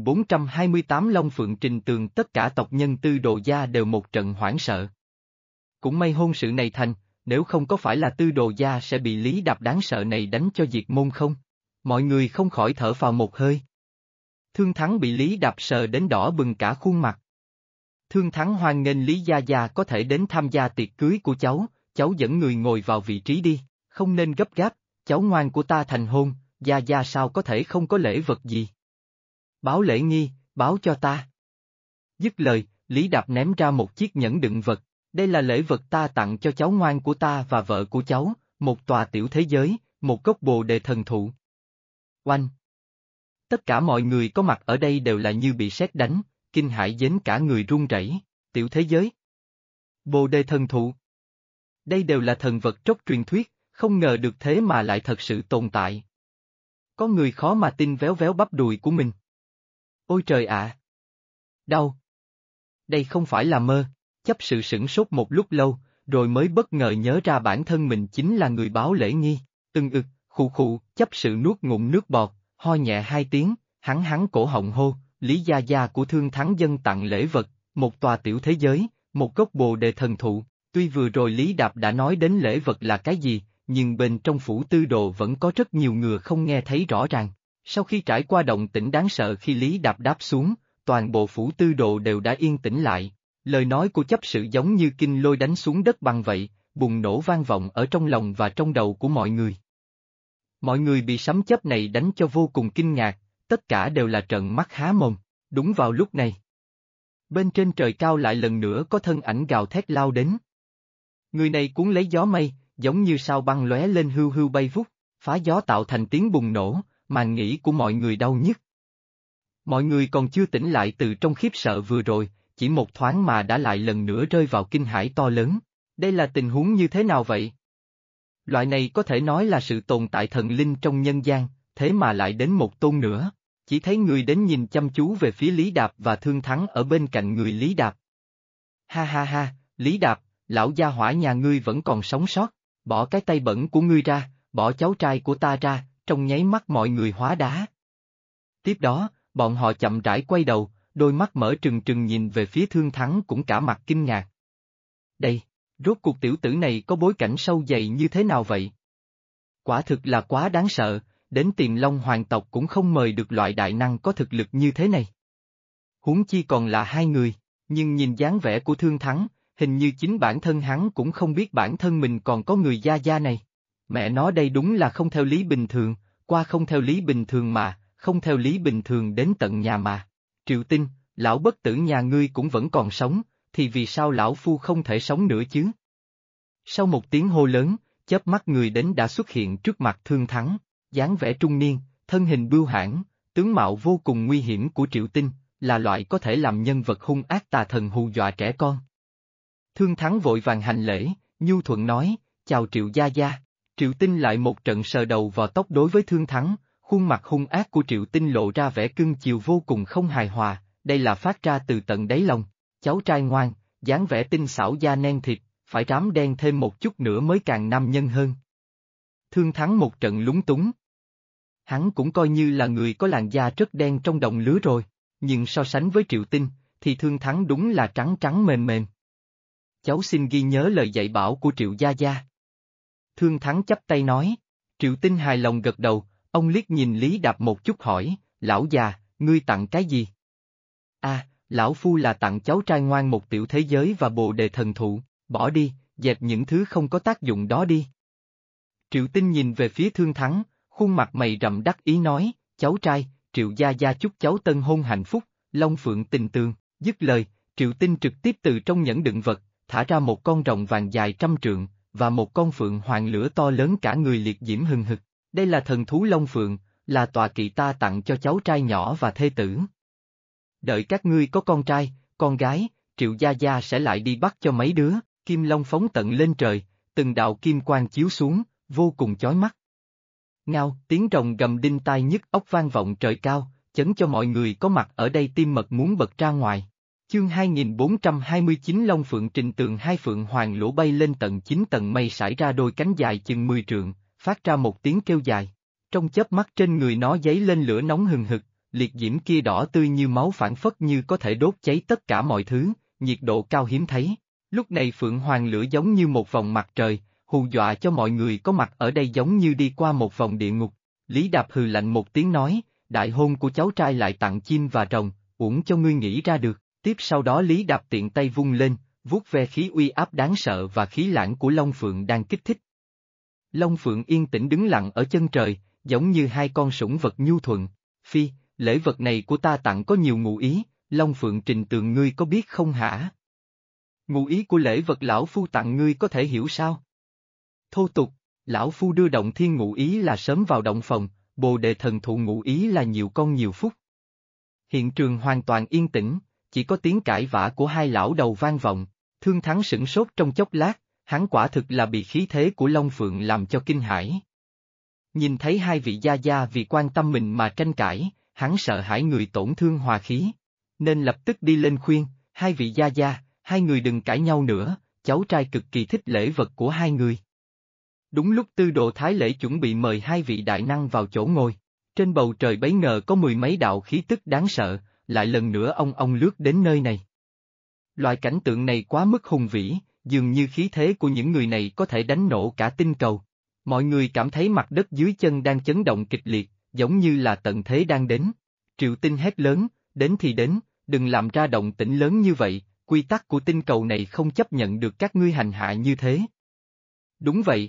2428 Long Phượng Trình Tường, tất cả tộc nhân Tư Đồ gia đều một trận hoảng sợ. Cũng may hôn sự này thành, nếu không có phải là Tư Đồ gia sẽ bị Lý Đạp đáng sợ này đánh cho diệt môn không? Mọi người không khỏi thở phào một hơi. Thương Thắng bị Lý Đạp sờ đến đỏ bừng cả khuôn mặt. Thương Thắng hoan nghênh Lý gia gia có thể đến tham gia tiệc cưới của cháu dẫn người ngồi vào vị trí đi, không nên gấp gáp, cháu ngoan của ta thành hôn, gia gia sao có thể không có lễ vật gì. Báo lễ nghi, báo cho ta. Dứt lời, Lý Đạp ném ra một chiếc nhẫn đựng vật, đây là lễ vật ta tặng cho cháu ngoan của ta và vợ của cháu, một tòa tiểu thế giới, một gốc bồ đề thần thụ. Oanh! Tất cả mọi người có mặt ở đây đều là như bị sét đánh, kinh hãi đến cả người run rẩy. Tiểu thế giới. Bồ đề thần thụ. Đây đều là thần vật trong truyền thuyết, không ngờ được thế mà lại thật sự tồn tại. Có người khó mà tin véo véo bắp đùi của mình. Ôi trời ạ! Đau! Đây không phải là mơ, chấp sự sửng sốt một lúc lâu, rồi mới bất ngờ nhớ ra bản thân mình chính là người báo lễ nghi. Khụ khụ, chấp sự nuốt ngụm nước bọt, ho nhẹ hai tiếng, hắn cổ họng hô, Lý gia gia của Thương Thắng dân tặng lễ vật, một tòa tiểu thế giới, một gốc bồ đề thần thụ. Tuy vừa rồi Lý Đạp đã nói đến lễ vật là cái gì, nhưng bên trong phủ Tư Đồ vẫn có rất nhiều người không nghe thấy rõ ràng. Sau khi trải qua động tĩnh đáng sợ khi Lý Đạp đáp xuống, toàn bộ phủ Tư Đồ đều đã yên tĩnh lại. Lời nói của chấp sự giống như kinh lôi đánh xuống đất bằng vậy, bùng nổ vang vọng ở trong lòng và trong đầu của mọi người. Mọi người bị sấm chớp này đánh cho vô cùng kinh ngạc, tất cả đều là trợn mắt há mồm. Đúng vào lúc này, bên trên trời cao lại lần nữa có thân ảnh gào thét lao đến. Người này cuốn lấy gió mây, giống như sao băng lóe lên hưu hưu bay vút, phá gió tạo thành tiếng bùng nổ, màng nhĩ của mọi người đau nhức. Mọi người còn chưa tỉnh lại từ trong khiếp sợ vừa rồi, chỉ một thoáng mà đã lại lần nữa rơi vào kinh hãi to lớn. Đây là tình huống như thế nào vậy? Loại này có thể nói là sự tồn tại thần linh trong nhân gian, thế mà lại đến một tôn nữa. Chỉ thấy người đến nhìn chăm chú về phía Lý Đạp và Thương Thắng ở bên cạnh người Lý Đạp. Ha ha ha, Lý Đạp, lão gia hỏa nhà ngươi vẫn còn sống sót, bỏ cái tay bẩn của ngươi ra, bỏ cháu trai của ta ra, trong nháy mắt mọi người hóa đá. Tiếp đó, bọn họ chậm rãi quay đầu, đôi mắt mở trừng trừng nhìn về phía Thương Thắng cũng cả mặt kinh ngạc. Đây, rốt cuộc tiểu tử này có bối cảnh sâu dày như thế nào vậy? Quả thực là quá đáng sợ, đến Tiềm Long hoàng tộc cũng không mời được loại đại năng có thực lực như thế này. Huống chi còn là hai người, nhưng nhìn dáng vẻ của Thương Thắng, hình như chính bản thân hắn cũng không biết bản thân mình còn có người gia gia này. Mẹ nó đây đúng là không theo lý bình thường, qua không theo lý bình thường mà, không theo lý bình thường đến tận nhà mà. Triệu Tinh, lão bất tử nhà ngươi cũng vẫn còn sống, thì vì sao lão phu không thể sống nữa chứ? Sau một tiếng hô lớn, chớp mắt người đến đã xuất hiện trước mặt Thương Thắng, dáng vẻ trung niên, thân hình bưu hãn, tướng mạo vô cùng nguy hiểm của Triệu Tinh, là loại có thể làm nhân vật hung ác tà thần hù dọa trẻ con. Thương Thắng vội vàng hành lễ, nhu thuận nói, chào Triệu gia gia. Triệu Tinh lại một trận sờ đầu vào tóc đối với Thương Thắng, khuôn mặt hung ác của Triệu Tinh lộ ra vẻ cưng chiều vô cùng không hài hòa, đây là phát ra từ tận đáy lòng. Cháu trai ngoan, dáng vẻ tinh xảo da nen thịt, phải rám đen thêm một chút nữa mới càng nam nhân hơn. Thương Thắng một trận lúng túng. Hắn cũng coi như là người có làn da rất đen trong đồng lứa rồi, nhưng so sánh với Triệu Tinh, thì Thương Thắng đúng là trắng trắng mềm mềm. Cháu xin ghi nhớ lời dạy bảo của Triệu gia gia. Thương Thắng chắp tay nói. Triệu Tinh hài lòng gật đầu, ông liếc nhìn Lý Đạp một chút hỏi, lão già, ngươi tặng cái gì? Lão phu là tặng cháu trai ngoan một tiểu thế giới và bồ đề thần thụ, bỏ đi, dẹp những thứ không có tác dụng đó đi. Triệu Tinh nhìn về phía Thương Thắng, khuôn mặt mày rậm đắc ý nói, cháu trai, Triệu gia gia chúc cháu tân hôn hạnh phúc, long phượng tình tường, dứt lời, Triệu Tinh trực tiếp từ trong nhẫn đựng vật, thả ra một con rồng vàng dài 100 trượng, và một con phượng hoàng lửa to lớn cả người liệt diễm hừng hực, đây là thần thú long phượng, là tọa kỵ ta tặng cho cháu trai nhỏ và thê tử. Đợi các ngươi có con trai, con gái, Triệu gia gia sẽ lại đi bắt cho mấy đứa, kim long phóng tận lên trời, từng đạo kim quang chiếu xuống, vô cùng chói mắt. Ngao, tiếng rồng gầm đinh tai nhức óc vang vọng trời cao, chấn cho mọi người có mặt ở đây tim mật muốn bật ra ngoài. Chương 2429 Long Phượng Trình Tường hai phượng hoàng lỗ bay lên tận 9 tầng mây sải ra đôi cánh dài chừng 10 trượng, phát ra một tiếng kêu dài. Trong chớp mắt trên người nó giấy lên lửa nóng hừng hực, liệt diễm kia đỏ tươi như máu phảng phất như có thể đốt cháy tất cả mọi thứ, nhiệt độ cao hiếm thấy. Lúc này phượng hoàng lửa giống như một vòng mặt trời, hù dọa cho mọi người có mặt ở đây giống như đi qua một vòng địa ngục. Lý Đạp hừ lạnh một tiếng nói, đại hôn của cháu trai lại tặng chim và rồng, uổng cho ngươi nghĩ ra được. Tiếp sau đó Lý Đạp tiện tay vung lên, vuốt ve khí uy áp đáng sợ và khí lãng của Long Phượng đang kích thích. Long Phượng yên tĩnh đứng lặng ở chân trời, giống như hai con sủng vật nhu thuận. Phi, lễ vật này của ta tặng có nhiều ngụ ý, Long Phượng Trình Tường ngươi có biết không hả? Ngụ ý của lễ vật lão phu tặng ngươi có thể hiểu sao? Thô tục, lão phu đưa động thiên ngụ ý là sớm vào động phòng, bồ đề thần thụ ngụ ý là nhiều con nhiều phúc. Hiện trường hoàn toàn yên tĩnh, chỉ có tiếng cãi vã của hai lão đầu vang vọng. Thương Thắng sửng sốt trong chốc lát, hắn quả thực là bị khí thế của Long Phượng làm cho kinh hãi. Nhìn thấy hai vị gia gia vì quan tâm mình mà tranh cãi, hắn sợ hãi người tổn thương hòa khí, nên lập tức đi lên khuyên, hai vị gia gia, hai người đừng cãi nhau nữa, cháu trai cực kỳ thích lễ vật của hai người. Đúng lúc Tư Đồ Thái Lễ chuẩn bị mời hai vị đại năng vào chỗ ngồi, trên bầu trời bấy ngờ có mười mấy đạo khí tức đáng sợ, lại lần nữa ông lướt đến nơi này. Loại cảnh tượng này quá mức hùng vĩ, dường như khí thế của những người này có thể đánh nổ cả tinh cầu. Mọi người cảm thấy mặt đất dưới chân đang chấn động kịch liệt, giống như là tận thế đang đến. Triệu Tinh hét lớn, đến thì đến, đừng làm ra động tĩnh lớn như vậy, quy tắc của tinh cầu này không chấp nhận được các ngươi hành hạ như thế. Đúng vậy.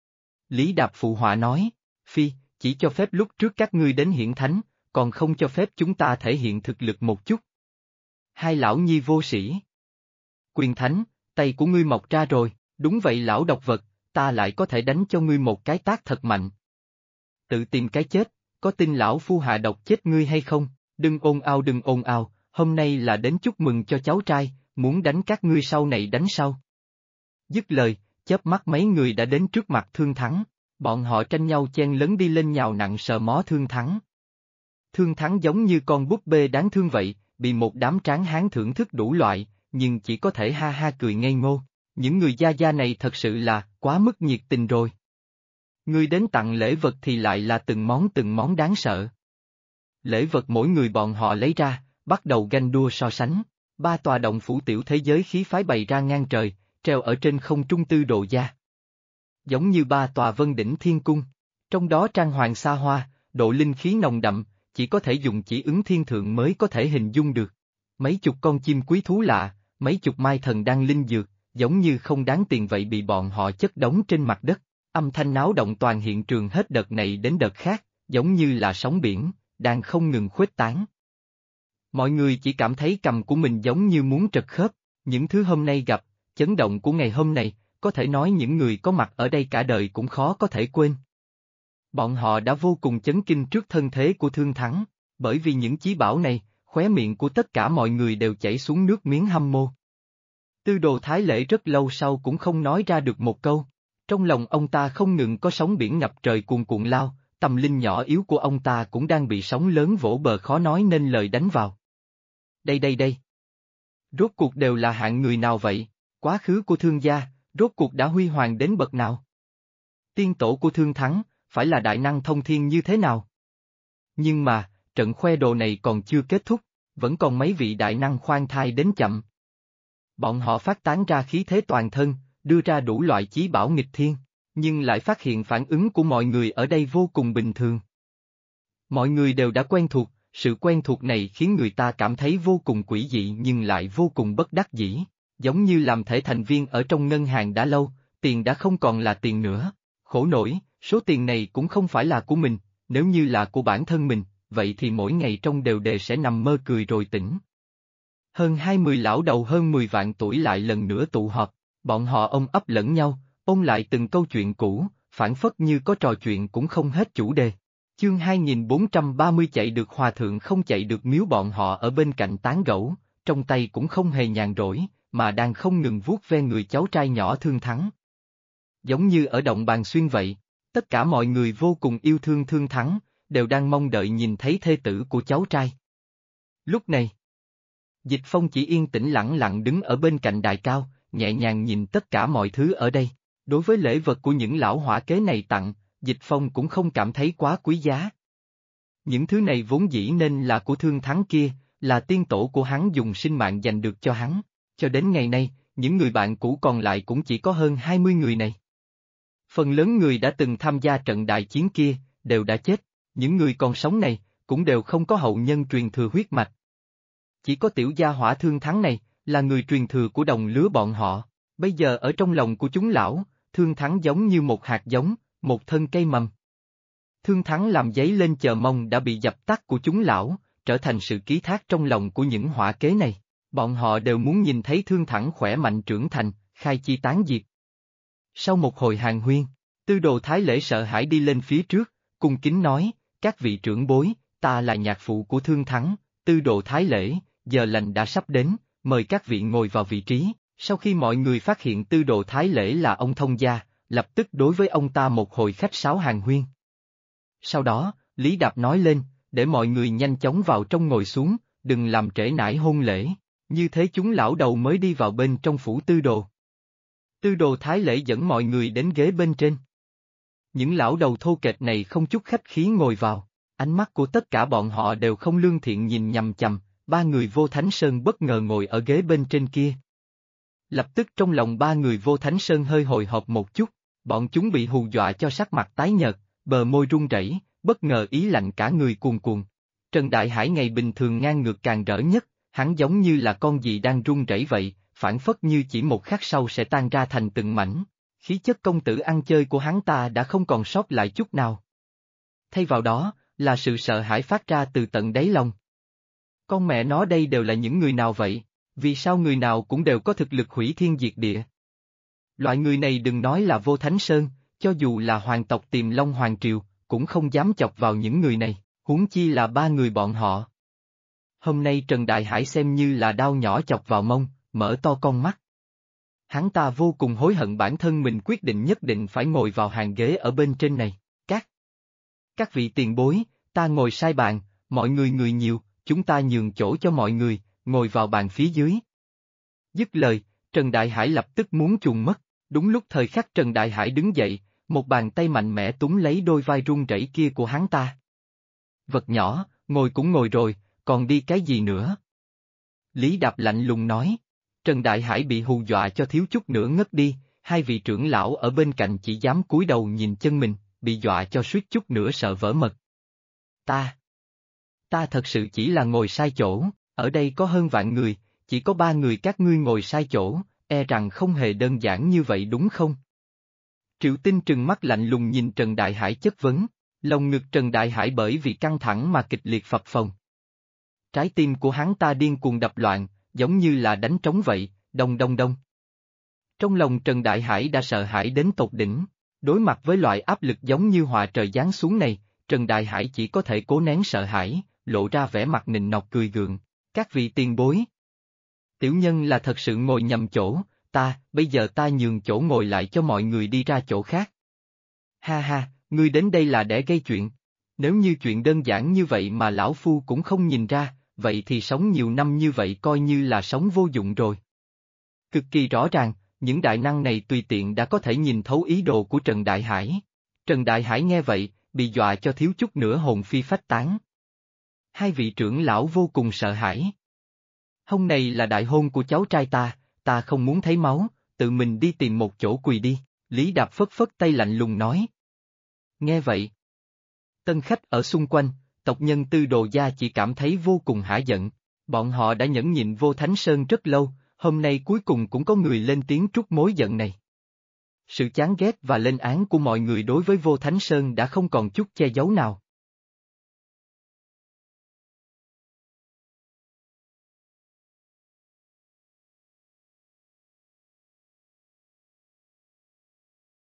Lý Đạp phụ họa nói, Phi, chỉ cho phép lúc trước các ngươi đến hiển thánh, còn không cho phép chúng ta thể hiện thực lực một chút. Hai lão nhi vô sĩ. Quyền thánh, tay của ngươi mọc ra rồi, đúng vậy lão độc vật, ta lại có thể đánh cho ngươi một cái tát thật mạnh. Tự tìm cái chết, có tin lão phu hạ độc chết ngươi hay không, đừng ồn ào, hôm nay là đến chúc mừng cho cháu trai, muốn đánh các ngươi sau này đánh sau. Dứt lời, chớp mắt mấy người đã đến trước mặt Thương Thắng, bọn họ tranh nhau chen lấn đi lên nhào nặn sờ mó Thương Thắng. Thương Thắng giống như con búp bê đáng thương vậy, bị một đám tráng hán thưởng thức đủ loại, nhưng chỉ có thể ha ha cười ngây ngô. Những người gia gia này thật sự là quá mức nhiệt tình rồi. Người đến tặng lễ vật thì lại là từng món đáng sợ. Lễ vật mỗi người bọn họ lấy ra, bắt đầu ganh đua so sánh. Ba tòa động phủ tiểu thế giới khí phái bày ra ngang trời, treo ở trên không trung Tư Đồ gia. Giống như ba tòa vân đỉnh thiên cung. Trong đó trang hoàng xa hoa, độ linh khí nồng đậm, chỉ có thể dùng chỉ ứng thiên thượng mới có thể hình dung được. Mấy chục con chim quý thú lạ, mấy chục mai thần đăng linh dược, giống như không đáng tiền vậy bị bọn họ chất đống trên mặt đất. Âm thanh náo động toàn hiện trường hết đợt này đến đợt khác, giống như là sóng biển, đang không ngừng khuếch tán. Mọi người chỉ cảm thấy cầm của mình giống như muốn trật khớp, những thứ hôm nay gặp, chấn động của ngày hôm nay, có thể nói những người có mặt ở đây cả đời cũng khó có thể quên. Bọn họ đã vô cùng chấn kinh trước thân thế của Thương Thắng, bởi vì những chí bảo này, khóe miệng của tất cả mọi người đều chảy xuống nước miếng hâm mộ. Tư Đồ Thái Lễ rất lâu sau cũng không nói ra được một câu, trong lòng ông ta không ngừng có sóng biển ngập trời cuồn cuộn lao, tâm linh nhỏ yếu của ông ta cũng đang bị sóng lớn vỗ bờ khó nói nên lời đánh vào. Đây. Rốt cuộc đều là hạng người nào vậy? Quá khứ của Thương gia, rốt cuộc đã huy hoàng đến bậc nào? Tiên tổ của Thương Thắng, phải là đại năng thông thiên như thế nào? Nhưng mà, trận khoe đồ này còn chưa kết thúc, vẫn còn mấy vị đại năng khoan thai đến chậm. Bọn họ phát tán ra khí thế toàn thân, đưa ra đủ loại chí bảo nghịch thiên, nhưng lại phát hiện phản ứng của mọi người ở đây vô cùng bình thường. Mọi người đều đã quen thuộc, sự quen thuộc này khiến người ta cảm thấy vô cùng quỷ dị nhưng lại vô cùng bất đắc dĩ, giống như làm thể thành viên ở trong ngân hàng đã lâu, tiền đã không còn là tiền nữa. Khổ nổi, số tiền này cũng không phải là của mình, nếu như là của bản thân mình, vậy thì mỗi ngày trong đều đề sẽ nằm mơ cười rồi tỉnh. Hơn 20 lão đầu hơn 10 vạn tuổi lại lần nữa tụ họp, bọn họ ôm ấp lẫn nhau, ôn lại từng câu chuyện cũ, phản phất như có trò chuyện cũng không hết chủ đề. Chương 2430 chạy được hòa thượng không chạy được miếu bọn họ ở bên cạnh tán gẫu, trong tay cũng không hề nhàn rỗi, mà đang không ngừng vuốt ve người cháu trai nhỏ Thương Thắng. Giống như ở động bàn xuyên vậy, tất cả mọi người vô cùng yêu thương Thương Thắng, đều đang mong đợi nhìn thấy thê tử của cháu trai. Lúc này, Dịch Phong chỉ yên tĩnh lặng lặng đứng ở bên cạnh đài cao, nhẹ nhàng nhìn tất cả mọi thứ ở đây. Đối với lễ vật của những lão hỏa kế này tặng, Dịch Phong cũng không cảm thấy quá quý giá. Những thứ này vốn dĩ nên là của Thương Thắng kia, là tiên tổ của hắn dùng sinh mạng giành được cho hắn. Cho đến ngày nay, những người bạn cũ còn lại cũng chỉ có hơn 20 người này. Phần lớn người đã từng tham gia trận đại chiến kia, đều đã chết, những người còn sống này, cũng đều không có hậu nhân truyền thừa huyết mạch. Chỉ có tiểu gia hỏa Thương Thắng này, là người truyền thừa của đồng lứa bọn họ, bây giờ ở trong lòng của chúng lão, Thương Thắng giống như một hạt giống, một thân cây mầm. Thương Thắng làm dấy lên chờ mong đã bị dập tắt của chúng lão, trở thành sự ký thác trong lòng của những hỏa kế này, bọn họ đều muốn nhìn thấy Thương Thắng khỏe mạnh trưởng thành, khai chi tán diệp. Sau một hồi hàn huyên, Tư Đồ Thái Lễ sợ hãi đi lên phía trước, cung kính nói, các vị trưởng bối, ta là nhạc phụ của Thương Thắng, Tư Đồ Thái Lễ, giờ lành đã sắp đến, mời các vị ngồi vào vị trí. Sau khi mọi người phát hiện Tư Đồ Thái Lễ là ông thông gia, lập tức đối với ông ta một hồi khách sáo hàn huyên. Sau đó, Lý Đạp nói lên, để mọi người nhanh chóng vào trong ngồi xuống, đừng làm trễ nải hôn lễ, như thế chúng lão đầu mới đi vào bên trong phủ Tư Đồ. Tư Đồ Thái Lễ dẫn mọi người đến ghế bên trên. Những lão đầu thô kệch này không chút khách khí ngồi vào, ánh mắt của tất cả bọn họ đều không lương thiện nhìn nhằm chằm, ba người Vô Thánh Sơn bất ngờ ngồi ở ghế bên trên kia. Lập tức trong lòng ba người Vô Thánh Sơn hơi hồi hộp một chút, bọn chúng bị hù dọa cho sắc mặt tái nhợt, bờ môi run rẩy, bất ngờ ý lạnh cả người cuồn cuộn. Trần Đại Hải ngày bình thường ngang ngược càng rỡ nhất, hắn giống như là con gì đang run rẩy vậy, phản phất như chỉ một khắc sau sẽ tan ra thành từng mảnh, khí chất công tử ăn chơi của hắn ta đã không còn sót lại chút nào. Thay vào đó, là sự sợ hãi phát ra từ tận đáy lòng. Con mẹ nó đây đều là những người nào vậy? Vì sao người nào cũng đều có thực lực hủy thiên diệt địa? Loại người này đừng nói là Vô Thánh Sơn, cho dù là hoàng tộc Tiềm Long Hoàng Triều, cũng không dám chọc vào những người này, huống chi là ba người bọn họ. Hôm nay Trần Đại Hải xem như là đao nhỏ chọc vào mông, mở to con mắt. Hắn ta vô cùng hối hận bản thân mình quyết định nhất định phải ngồi vào hàng ghế ở bên trên này. Các vị tiền bối, ta ngồi sai bàn, mọi người người nhiều, chúng ta nhường chỗ cho mọi người, ngồi vào bàn phía dưới. Dứt lời, Trần Đại Hải lập tức muốn chuồn mất, đúng lúc thời khắc Trần Đại Hải đứng dậy, Một bàn tay mạnh mẽ túm lấy đôi vai run rẩy kia của hắn ta. Vật nhỏ, ngồi cũng ngồi rồi, còn đi cái gì nữa? Lý Đạp lạnh lùng nói. Trần Đại Hải bị hù dọa cho thiếu chút nữa ngất đi, hai vị trưởng lão ở bên cạnh chỉ dám cúi đầu nhìn chân mình, bị dọa cho suýt chút nữa sợ vỡ mật. Ta thật sự chỉ là ngồi sai chỗ, ở đây có hơn vạn người, chỉ có 3 người các ngươi ngồi sai chỗ, e rằng không hề đơn giản như vậy đúng không? Triệu Tinh trừng mắt lạnh lùng nhìn Trần Đại Hải chất vấn, lồng ngực Trần Đại Hải bởi vì căng thẳng mà kịch liệt phập phồng. Trái tim của hắn ta điên cuồng đập loạn, giống như là đánh trống vậy, đông đông đông. Trong lòng Trần Đại Hải đã sợ hãi đến tột đỉnh, đối mặt với loại áp lực giống như họa trời giáng xuống này, Trần Đại Hải chỉ có thể cố nén sợ hãi, lộ ra vẻ mặt nịnh nọt cười gượng. Các vị tiền bối. Tiểu nhân là thật sự ngồi nhầm chỗ, bây giờ ta nhường chỗ ngồi lại cho mọi người đi ra chỗ khác. Ha ha, ngươi đến đây là để gây chuyện. Nếu như chuyện đơn giản như vậy mà lão phu cũng không nhìn ra, vậy thì sống nhiều năm như vậy coi như là sống vô dụng rồi. Cực kỳ rõ ràng, những đại năng này tùy tiện đã có thể nhìn thấu ý đồ của Trần Đại Hải. Trần Đại Hải nghe vậy, bị dọa cho thiếu chút nữa hồn phi phách tán. Hai vị trưởng lão vô cùng sợ hãi. Hôm nay là đại hôn của cháu trai ta không muốn thấy máu, tự mình đi tìm một chỗ quỳ đi, Lý Đạp phất phất tay lạnh lùng nói. Nghe vậy, tân khách ở xung quanh, tộc nhân Tư Đồ gia chỉ cảm thấy vô cùng hả giận, bọn họ đã nhẫn nhịn Vô Thánh Sơn rất lâu, hôm nay cuối cùng cũng có người lên tiếng trút mối giận này. Sự chán ghét và lên án của mọi người đối với Vô Thánh Sơn đã không còn chút che giấu nào.